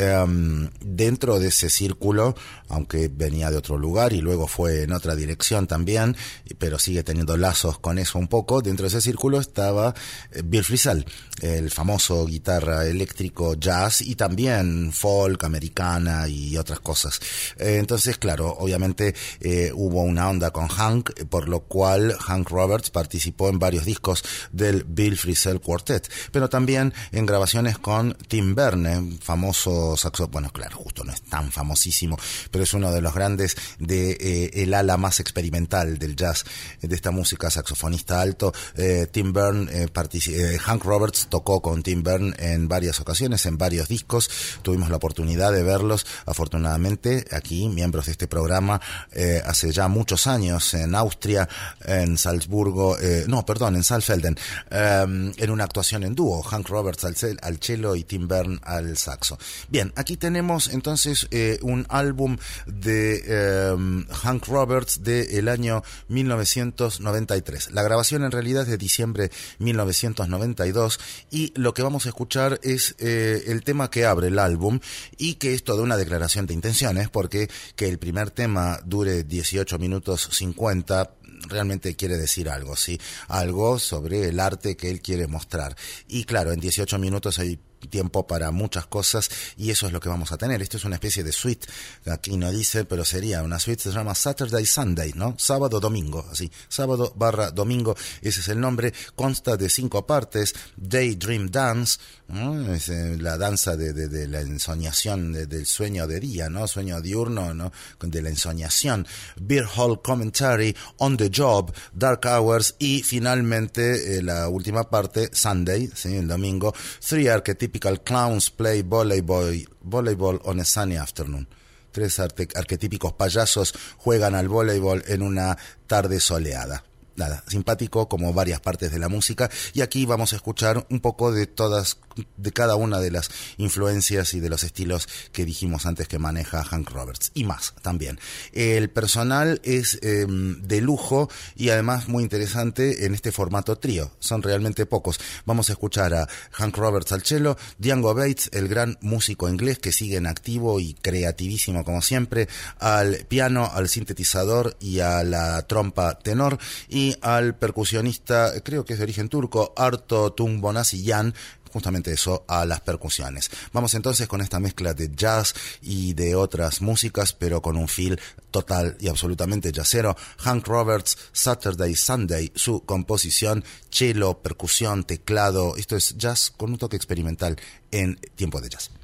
Dentro de ese círculo, aunque venía de otro lugar y luego fue en otra dirección también, pero sigue teniendo lazos con eso un poco, dentro de ese círculo estaba Bill Frisell, el famoso guitarra eléctrico jazz y también folk, americana y otras cosas. Entonces, claro, obviamente hubo una onda con Hank, por lo cual Hank Roberts participó en varios discos del Bill Frisell Quartet, pero también en grabaciones con Tim Berne, famoso saxo, bueno, claro, justo no es tan famosísimo, pero es uno de los grandes de el ala más experimental del jazz, de esta música, saxofonista alto. Tim Berne, Hank Roberts tocó con Tim Berne en varias ocasiones, en varios discos, tuvimos la oportunidad de verlos, afortunadamente, aquí, miembros de este programa, hace ya muchos años, en Austria, en Salzburgo, en Saalfelden, en una actuación en dúo, Hank Roberts al cello y Tim Berne al saxo. Bien, aquí tenemos entonces un álbum de Hank Roberts del año 1993. La grabación en realidad es de diciembre 1992 y lo que vamos a escuchar es el tema que abre el álbum y que es toda una declaración de intenciones, porque que el primer tema dure 18 minutos 50 realmente quiere decir algo, ¿sí? Algo sobre el arte que él quiere mostrar. Y claro, en 18 minutos hay tiempo para muchas cosas y eso es lo que vamos a tener. Esto es una especie de suite, aquí no dice, pero sería una suite, se llama Saturday Sunday, ¿no? Sábado domingo, así, sábado / domingo, ese es el nombre. Consta de 5 partes: Daydream Dance, ¿no? Es la danza de la ensoñación, del sueño de día, ¿no? Sueño diurno, ¿no? De la ensoñación. Beer Hall Commentary, On the Job, Dark Hours y finalmente la última parte, Sunday, ¿sí? El domingo, 3 Archetypical Clowns Play Volleyball on a Sunny Afternoon. 3 arquetípicos payasos juegan al voleibol en una tarde soleada. Nada, simpático como varias partes de la música, y aquí vamos a escuchar un poco de cada una de las influencias y de los estilos que dijimos antes que maneja Hank Roberts, y más también. El personal es de lujo y además muy interesante en este formato trío, son realmente pocos. Vamos a escuchar a Hank Roberts al cello, Django Bates, el gran músico inglés que sigue en activo y creativísimo como siempre, al piano, al sintetizador y a la trompa tenor, y al percusionista, creo que es de origen turco, Arto Tungbonasiyan, justamente eso, a las percusiones. Vamos entonces con esta mezcla de jazz y de otras músicas, pero con un feel total y absolutamente jazzero. Hank Roberts, Saturday Sunday, su composición, cello, percusión, teclado. Esto es jazz con un toque experimental en tiempo de jazz.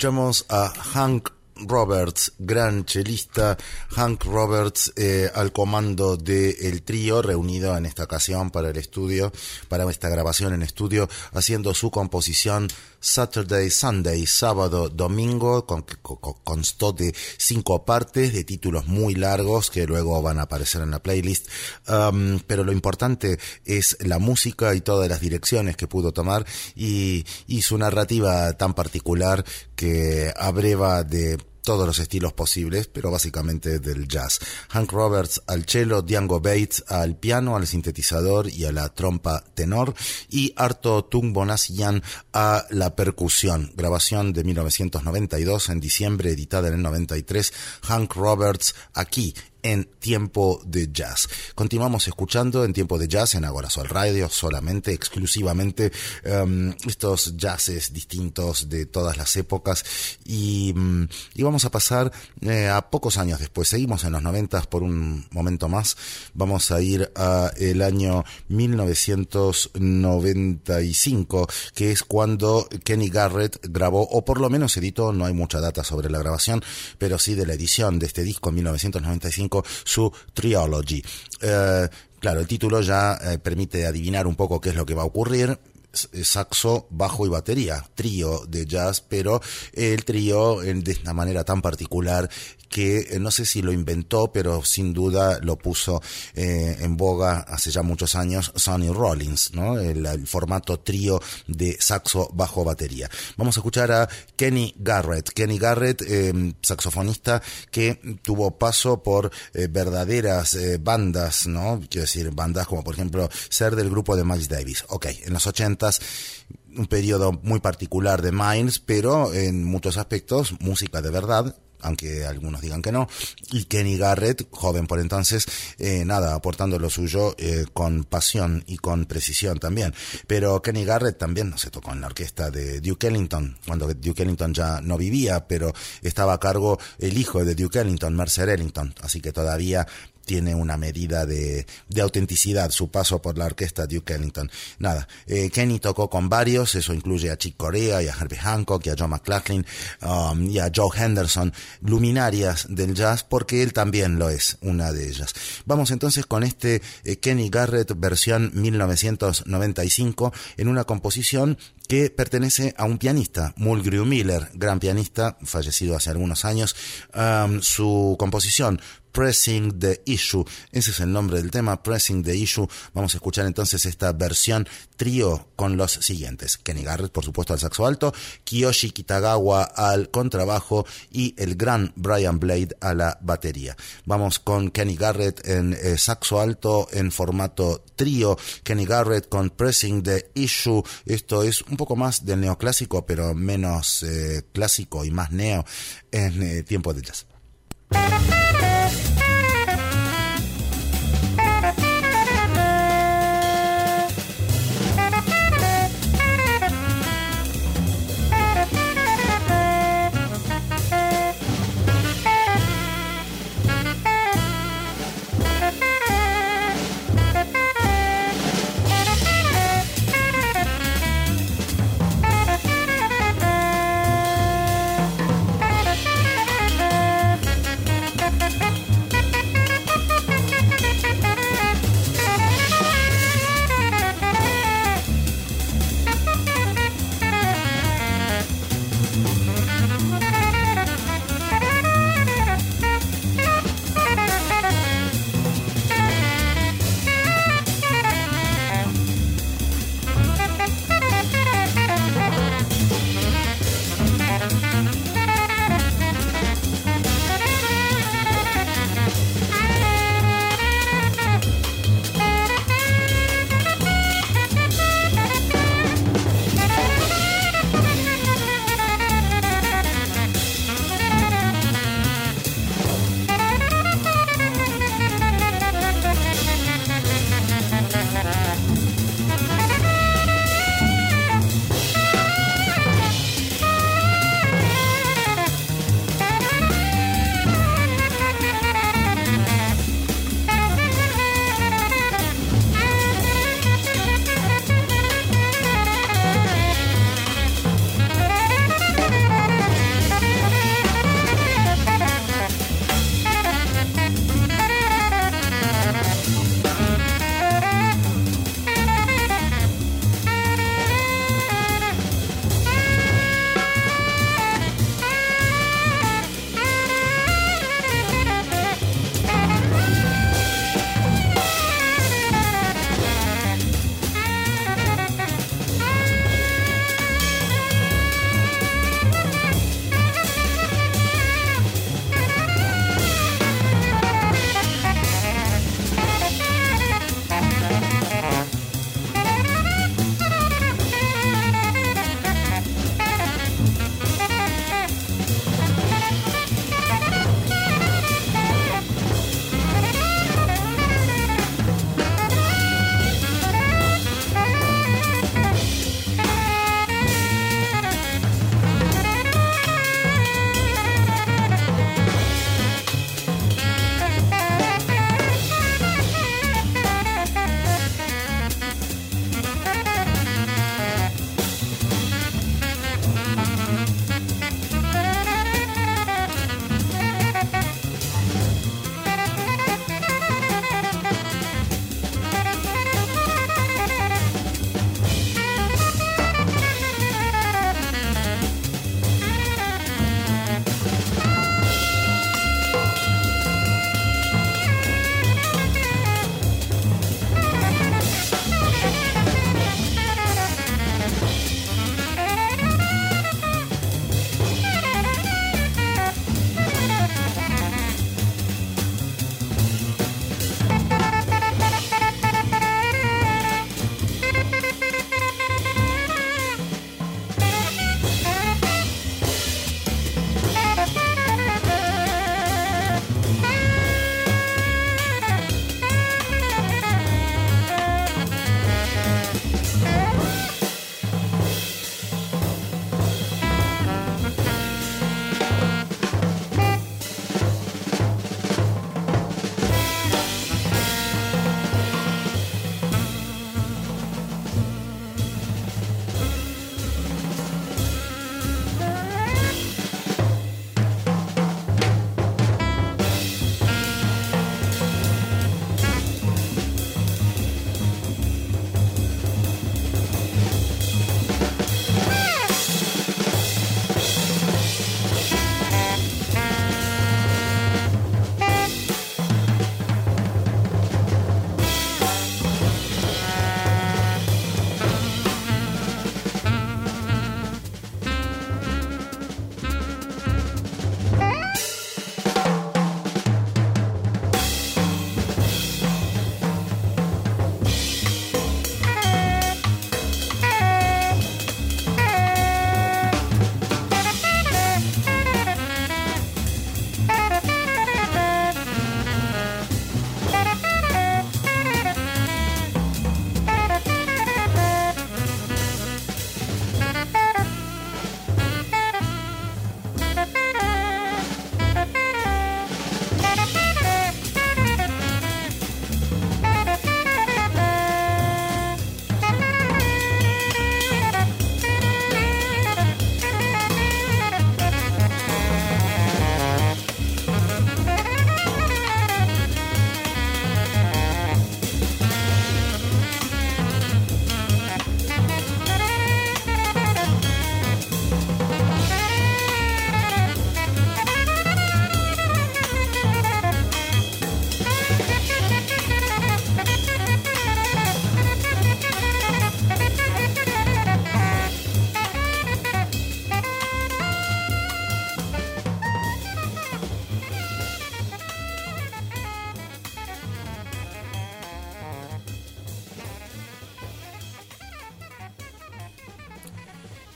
Escuchamos a Hank Roberts, gran chelista, Hank Roberts al comando del trío, reunido en esta ocasión para el estudio, para esta grabación en estudio, haciendo su composición Saturday, Sunday, sábado, domingo, constó de 5 partes, de títulos muy largos que luego van a aparecer en la playlist, pero lo importante es la música y todas las direcciones que pudo tomar y su narrativa tan particular que abreva de todos los estilos posibles, pero básicamente del jazz. Hank Roberts al cello, Django Bates al piano, al sintetizador y a la trompa tenor, y Arto Tungbonasian a la percusión. Grabación de 1992, en diciembre, editada en el 93. Hank Roberts aquí en Tiempo de Jazz. Continuamos escuchando en Tiempo de Jazz en Agora Sol Radio, solamente, exclusivamente, estos jazzes distintos de todas las épocas, y vamos a pasar a pocos años después. Seguimos en los 90 por un momento más. Vamos a ir a el año 1995, que es cuando Kenny Garrett grabó, o por lo menos editó, no hay mucha data sobre la grabación, pero sí de la edición de este disco en 1995, su Trilogy. Claro, el título ya permite adivinar un poco qué es lo que va a ocurrir. Saxo, bajo y batería, trío de jazz, pero el trío de esta manera tan particular que no sé si lo inventó, pero sin duda lo puso en boga hace ya muchos años Sonny Rollins, ¿no? El formato trío de saxo, bajo, batería. Vamos a escuchar a Kenny Garrett. Kenny Garrett, saxofonista que tuvo paso por verdaderas bandas, ¿no? Quiero decir, bandas como por ejemplo ser del grupo de Miles Davis. Ok, en los 80s, un periodo muy particular de Miles, pero en muchos aspectos música de verdad, aunque algunos digan que no, y Kenny Garrett, joven por entonces, aportando lo suyo con pasión y con precisión también. Pero Kenny Garrett también no se tocó en la orquesta de Duke Ellington, cuando Duke Ellington ya no vivía, pero estaba a cargo el hijo de Duke Ellington, Mercer Ellington, así que todavía tiene una medida de autenticidad su paso por la orquesta Duke Ellington. Kenny tocó con varios, eso incluye a Chick Corea y a Herbie Hancock y a John McLaughlin y a Joe Henderson, luminarias del jazz, porque él también lo es, una de ellas. Vamos entonces con este Kenny Garrett versión 1995 en una composición que pertenece a un pianista, Mulgrew Miller, gran pianista, fallecido hace algunos años. Su composición, Pressing the Issue, ese es el nombre del tema, Pressing the Issue. Vamos a escuchar entonces esta versión trío con los siguientes: Kenny Garrett, por supuesto, al saxo alto, Kiyoshi Kitagawa al contrabajo y el gran Brian Blade a la batería. Vamos con Kenny Garrett en saxo alto en formato trío, Kenny Garrett con Pressing the Issue. Esto es un poco más del neoclásico, pero menos clásico y más neo en Tiempo de Jazz.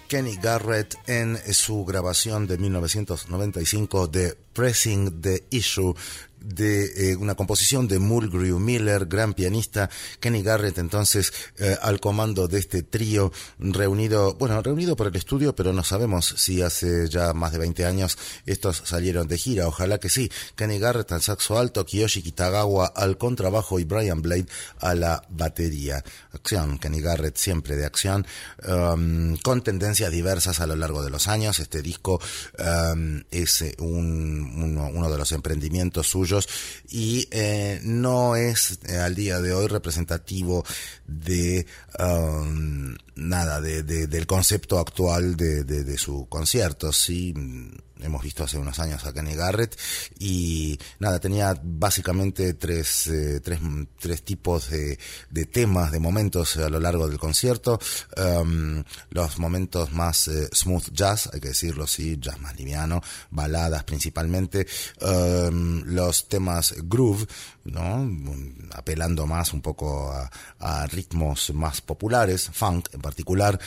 Kenny Garrett en su grabación de 1995 de Pressing the Issue, de una composición de Mulgrew Miller, gran pianista. Kenny Garrett entonces al comando de este trío reunido por el estudio, pero no sabemos si hace ya más de 20 años estos salieron de gira, ojalá que sí. Kenny Garrett al saxo alto, Kiyoshi Kitagawa al contrabajo y Brian Blade a la batería. Acción, Kenny Garrett siempre de acción, con tendencias diversas a lo largo de los años. Este disco es uno de los emprendimientos suyos y no es al día de hoy representativo de nada del concepto actual de su concierto. Sí, hemos visto hace unos años a Kenny Garrett y nada, tenía básicamente tres tipos de temas, de momentos a lo largo del concierto. Los momentos más smooth jazz, hay que decirlo, sí, jazz más liviano, baladas principalmente, los temas groove, ¿no? Apelando más un poco a ritmos más populares, funk en particular,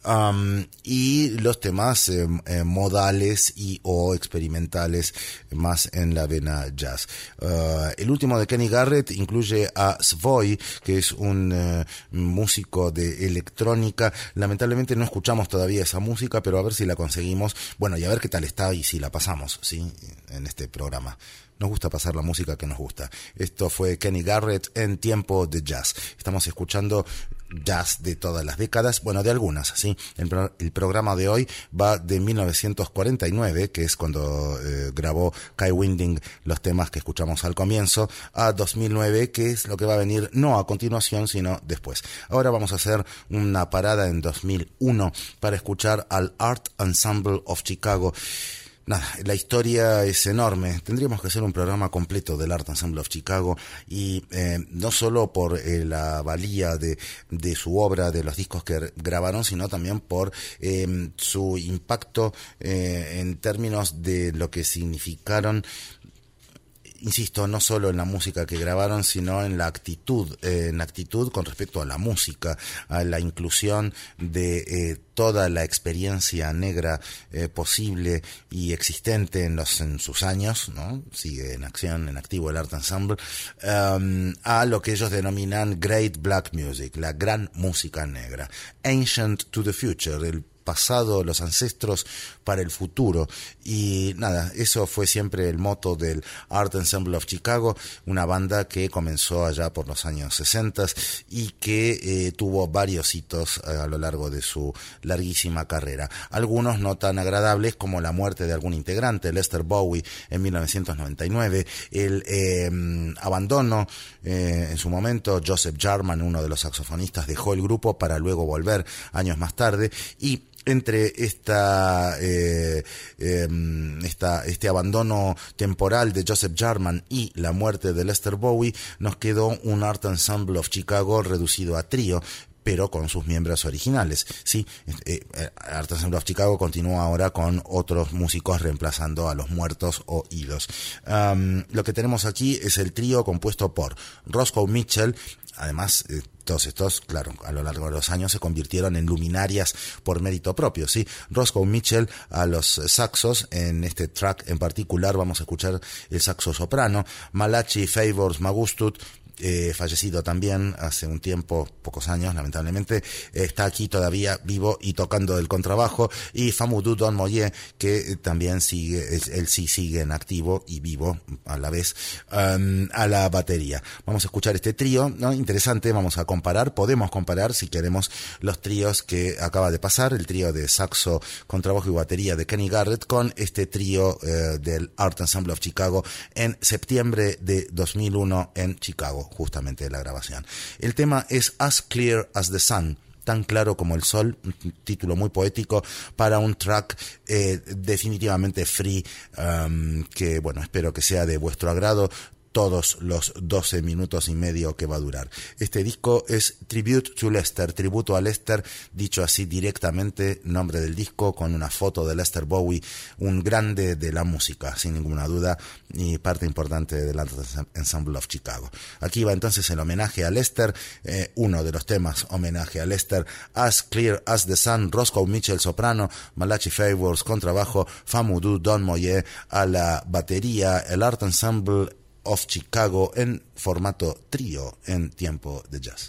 y los temas modales y o experimentales más en la vena jazz. El último de Kenny Garrett incluye a Svoi, que es un músico de electrónica. Lamentablemente no escuchamos todavía esa música, pero a ver si la conseguimos. Bueno, y a ver qué tal está y si la pasamos, ¿sí? En este programa. Nos gusta pasar la música que nos gusta. Esto fue Kenny Garrett en Tiempo de Jazz. Estamos escuchando jazz de todas las décadas, bueno, de algunas, ¿sí? El programa de hoy va de 1949, que es cuando grabó Kai Winding los temas que escuchamos al comienzo, a 2009, que es lo que va a venir no a continuación, sino después. Ahora vamos a hacer una parada en 2001 para escuchar al Art Ensemble of Chicago. Nada, la historia es enorme. Tendríamos que hacer un programa completo del Art Ensemble of Chicago y no solo por la valía de su obra, de los discos que grabaron, sino también por su impacto en términos de lo que significaron. Insisto, no solo en la música que grabaron, sino en la actitud con respecto a la música, a la inclusión de toda la experiencia negra posible y existente en sus años, ¿no? Sigue en acción, en activo el Art Ensemble, a lo que ellos denominan Great Black Music, la gran música negra, Ancient to the Future, el pasado, los ancestros para el futuro. Y nada, eso fue siempre el moto del Art Ensemble of Chicago, una banda que comenzó allá por los años 60 y que tuvo varios hitos a lo largo de su larguísima carrera. Algunos no tan agradables, como la muerte de algún integrante, Lester Bowie en 1999, el abandono en su momento. Joseph Jarman, uno de los saxofonistas, dejó el grupo para luego volver años más tarde, y entre este abandono temporal de Joseph Jarman y la muerte de Lester Bowie, nos quedó un Art Ensemble of Chicago reducido a trío, pero con sus miembros originales, ¿sí? Art Ensemble of Chicago continúa ahora con otros músicos reemplazando a los muertos o idos. Lo que tenemos aquí es el trío compuesto por Roscoe Mitchell. Además, todos estos, claro, a lo largo de los años se convirtieron en luminarias por mérito propio, ¿sí? Roscoe Mitchell a los saxos. En este track en particular vamos a escuchar el saxo soprano. Malachi Favors Magustut, fallecido también hace un tiempo, pocos años lamentablemente, está aquí todavía vivo y tocando el contrabajo, y Famoudou Don Moye, que también sigue, él sí sigue en activo y vivo a la vez, a la batería. Vamos a escuchar este trío, ¿no? Interesante. Podemos comparar si queremos los tríos que acaba de pasar, el trío de saxo, contrabajo y batería de Kenny Garrett, con este trío del Art Ensemble of Chicago en septiembre de 2001 en Chicago, justamente la grabación. El tema es As Clear as the Sun, tan claro como el sol, un título muy poético para un track definitivamente free, que bueno, espero que sea de vuestro agrado. todos los 12 minutos y medio que va a durar. Este disco es Tribute to Lester, tributo a Lester, dicho así directamente, nombre del disco con una foto de Lester Bowie, un grande de la música, sin ninguna duda, y parte importante del Ensemble of Chicago. Aquí va entonces el homenaje a Lester, uno de los temas homenaje a Lester, As Clear as the Sun, Roscoe Mitchell soprano, Malachi Favors contrabajo, Famoudou Don Moye a la batería, el Art Ensemble of Chicago en formato trío en tiempo de jazz.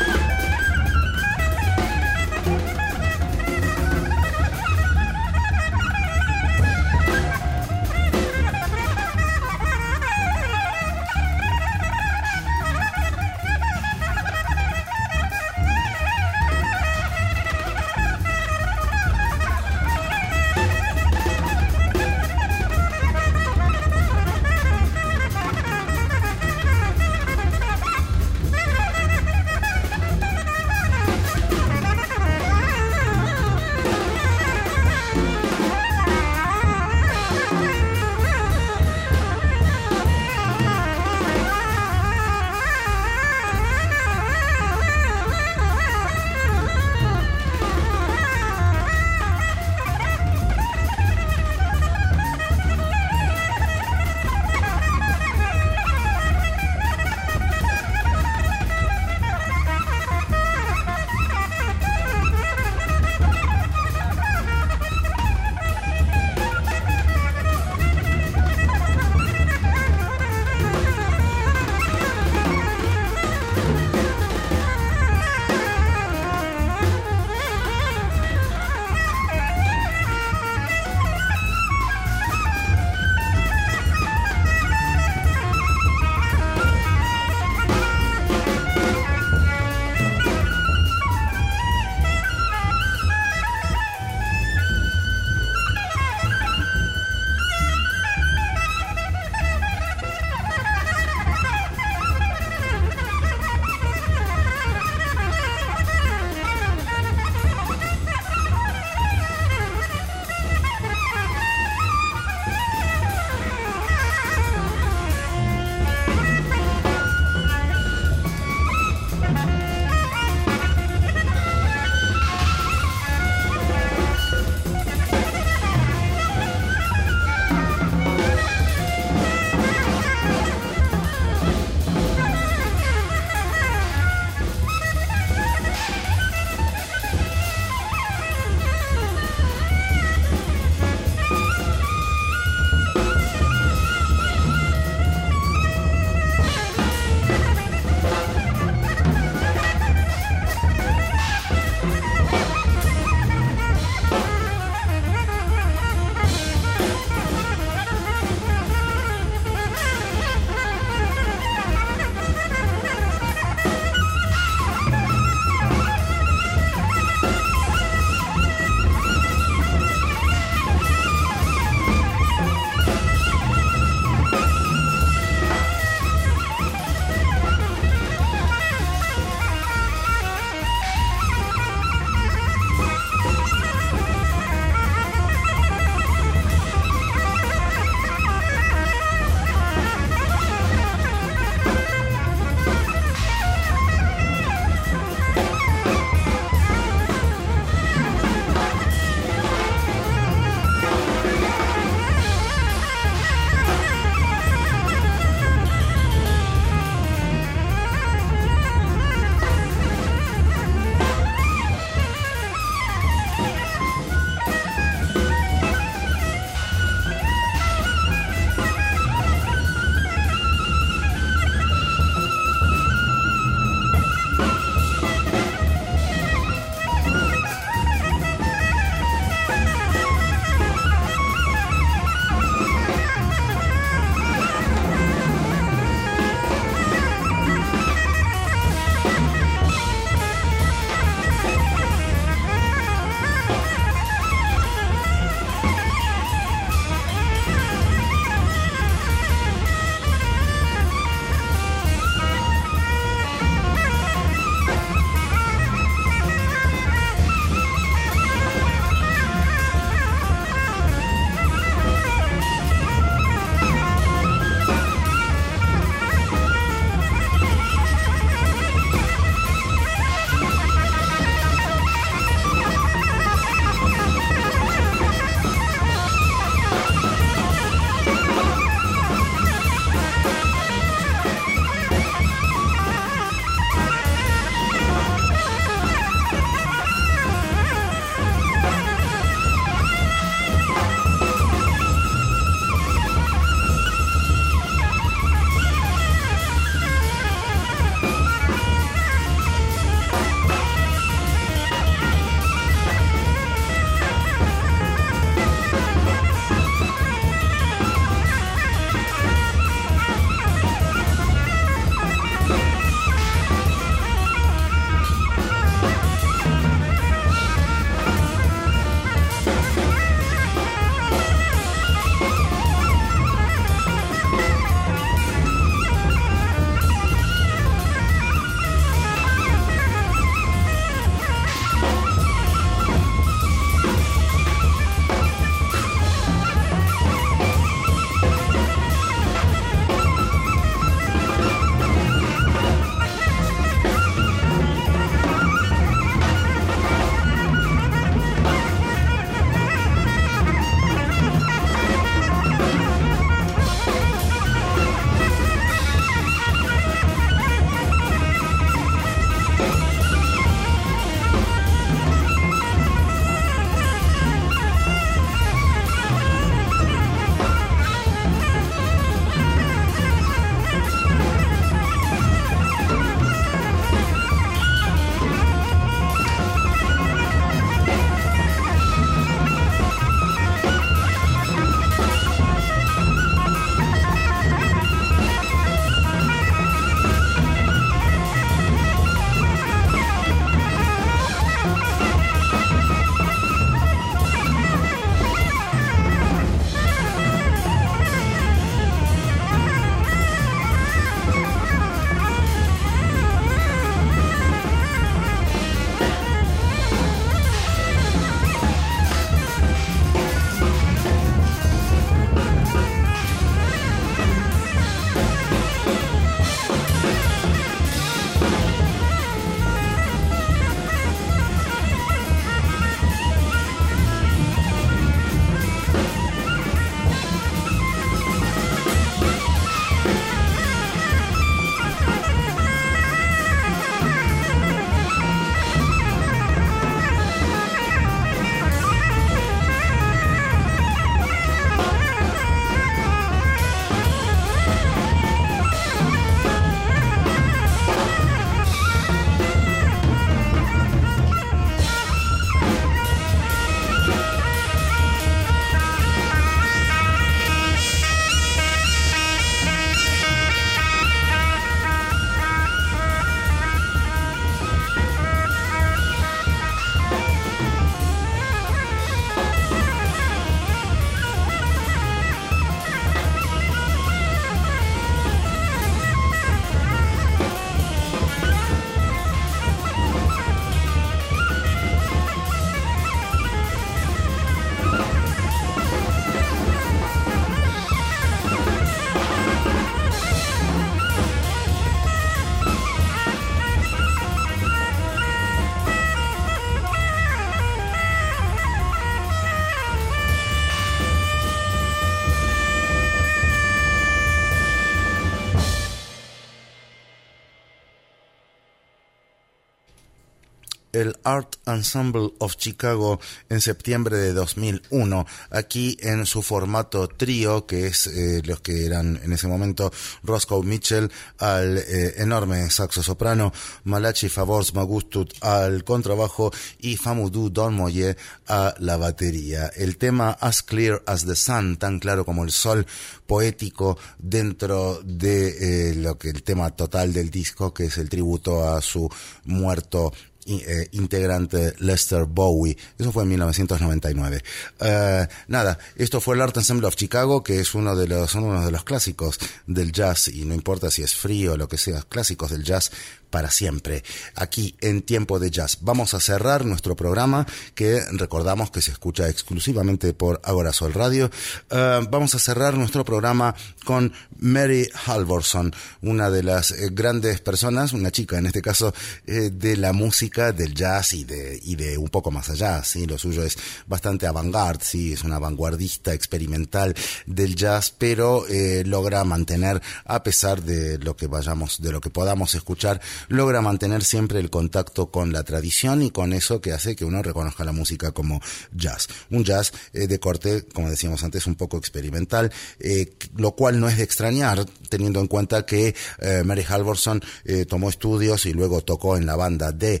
el Art Ensemble of Chicago en septiembre de 2001, aquí en su formato trío, que es los que eran en ese momento Roscoe Mitchell al enorme saxo soprano, Malachi Favors Magustut al contrabajo y Famoudou Dolmoye a la batería. El tema As Clear as the Sun, tan claro como el sol, poético dentro de lo que el tema total del disco, que es el tributo a su muerto integrante Lester Bowie. Eso fue en 1999. Nada, esto fue el Art Ensemble of Chicago, que es uno de los clásicos del jazz, y no importa si es frío o lo que sea, clásicos del jazz para siempre, aquí en Tiempo de Jazz. Vamos a cerrar nuestro programa, que recordamos que se escucha exclusivamente por Agora Sol Radio. Vamos a cerrar nuestro programa con Mary Halvorson, una de las grandes personas, una chica en este caso, de la música del jazz y de un poco más allá, ¿sí? Lo suyo es bastante avant-garde, ¿sí? Es una vanguardista experimental del jazz, pero logra mantener, a pesar de lo que podamos escuchar, logra mantener siempre el contacto con la tradición y con eso que hace que uno reconozca la música como jazz. Un jazz de corte, como decíamos antes, un poco experimental, lo cual no es de extrañar, teniendo en cuenta que Mary Halvorson tomó estudios y luego tocó en la banda de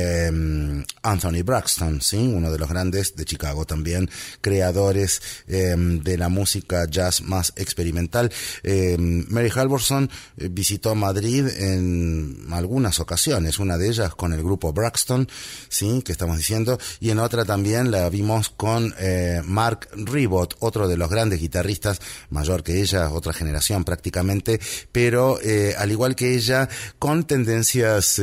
Anthony Braxton, ¿sí? Uno de los grandes de Chicago también, creadores de la música jazz más experimental. Mary Halvorson visitó Madrid en algunas ocasiones, una de ellas con el grupo Braxton, sí, que estamos diciendo, y en otra también la vimos con Mark Ribot, otro de los grandes guitarristas, mayor que ella, otra generación prácticamente, pero al igual que ella, con tendencias,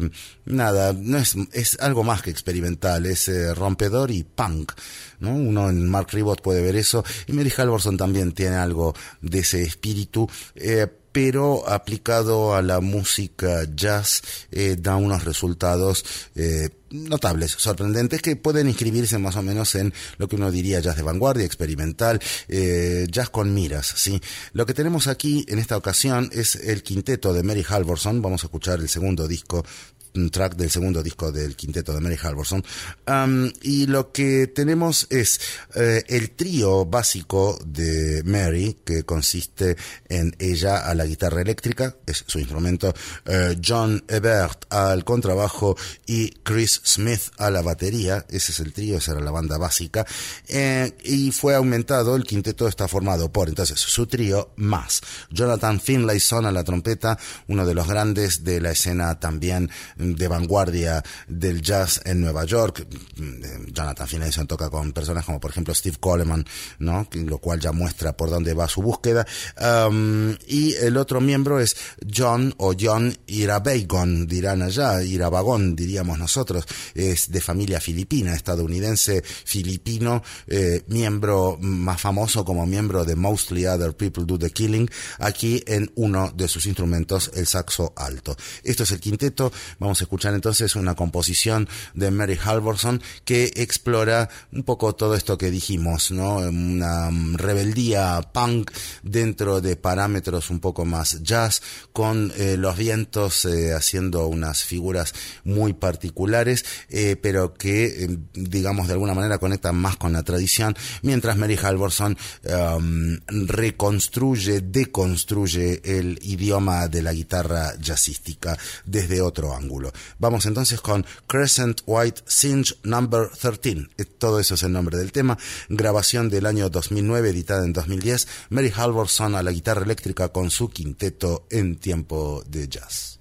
no es algo más que experimental, es rompedor y punk, ¿no? Uno en Mark Ribot puede ver eso, y Mary Halvorson también tiene algo de ese espíritu, pero aplicado a la música jazz da unos resultados notables, sorprendentes, que pueden inscribirse más o menos en lo que uno diría jazz de vanguardia, experimental, jazz con miras, ¿sí? Lo que tenemos aquí en esta ocasión es el quinteto de Mary Halvorson. Vamos a escuchar el segundo disco, un track del segundo disco del quinteto de Mary Halvorson, y lo que tenemos es el trío básico de Mary, que consiste en ella a la guitarra eléctrica, es su instrumento, John Ebert al contrabajo y Chris Smith a la batería. Ese es el trío, esa era la banda básica, y fue aumentado. El quinteto está formado por, entonces, su trío más Jonathan Finlayson a la trompeta, uno de los grandes de la escena también de vanguardia del jazz en Nueva York. Jonathan Finlayson toca con personas como por ejemplo Steve Coleman, ¿no? Lo cual ya muestra por dónde va su búsqueda. Y el otro miembro es John Irabagon, dirán allá, Irabagón diríamos nosotros, es de familia filipina, estadounidense filipino, miembro más famoso como miembro de Mostly Other People Do the Killing, aquí en uno de sus instrumentos, el saxo alto. Esto es el quinteto. Vamos a escuchar entonces una composición de Mary Halvorson que explora un poco todo esto que dijimos, ¿no? Una rebeldía punk dentro de parámetros un poco más jazz, con los vientos haciendo unas figuras muy particulares, pero que digamos de alguna manera conectan más con la tradición, mientras Mary Halvorson deconstruye el idioma de la guitarra jazzística desde otro ángulo. Vamos entonces con Crescent White Singe Number 13. Todo eso es el nombre del tema. Grabación del año 2009, editada en 2010. Mary Halvorson a la guitarra eléctrica con su quinteto en Tiempo de Jazz.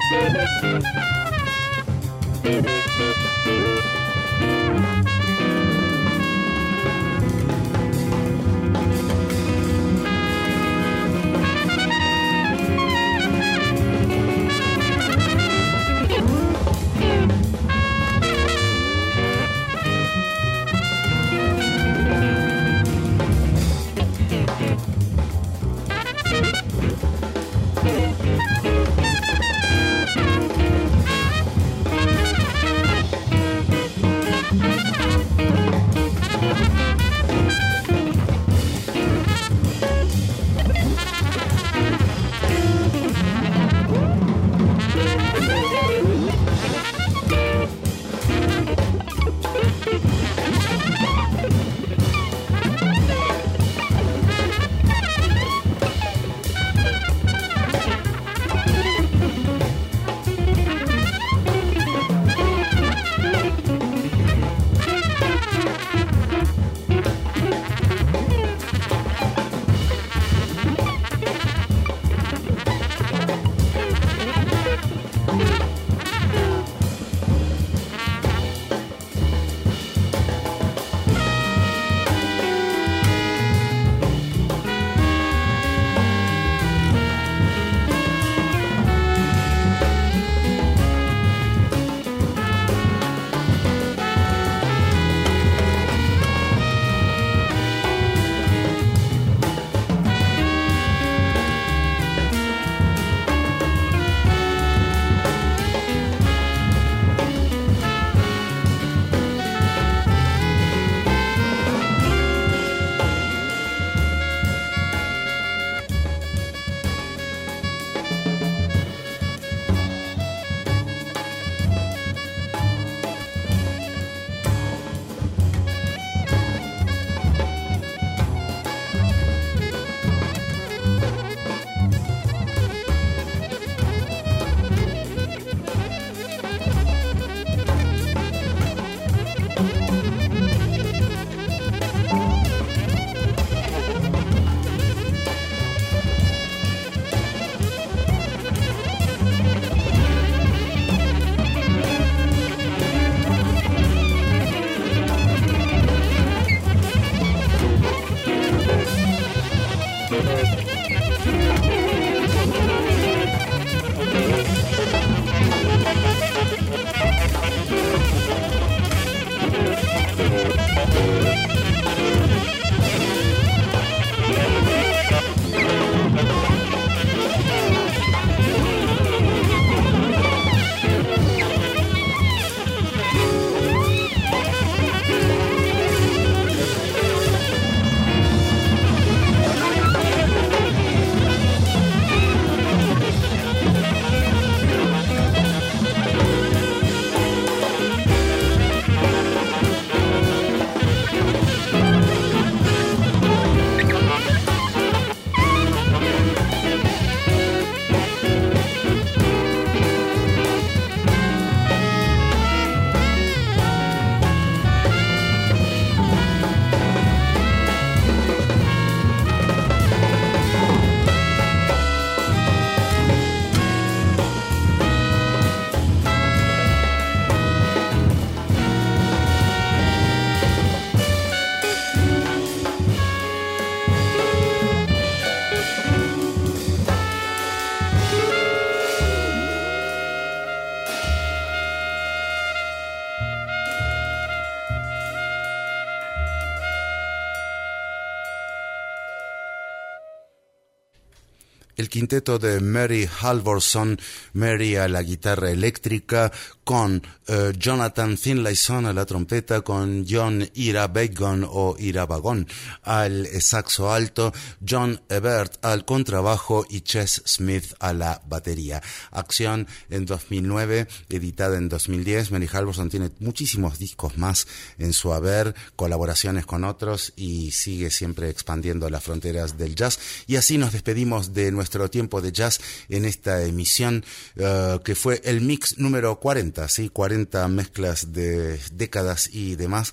el quinteto de Mary Halvorson, Mary a la guitarra eléctrica, con Jonathan Finlayson a la trompeta, con John Irabagon o Irabagón al saxo alto, John Ebert al contrabajo y Ches Smith a la batería. Acción en 2009, editada en 2010. Mary Halvorson tiene muchísimos discos más en su haber, colaboraciones con otros y sigue siempre expandiendo las fronteras del jazz. Y así nos despedimos de nuestro tiempo de jazz en esta emisión que fue el mix número 40, ¿sí? 40 mezclas de décadas y demás,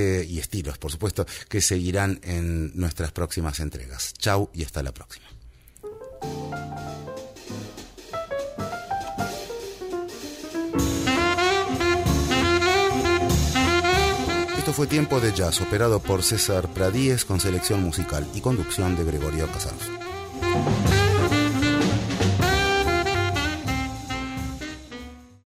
y estilos, por supuesto, que seguirán en nuestras próximas entregas. Chau y hasta la próxima. Esto fue Tiempo de Jazz, operado por César Pradíez con selección musical y conducción de Gregorio Casaros.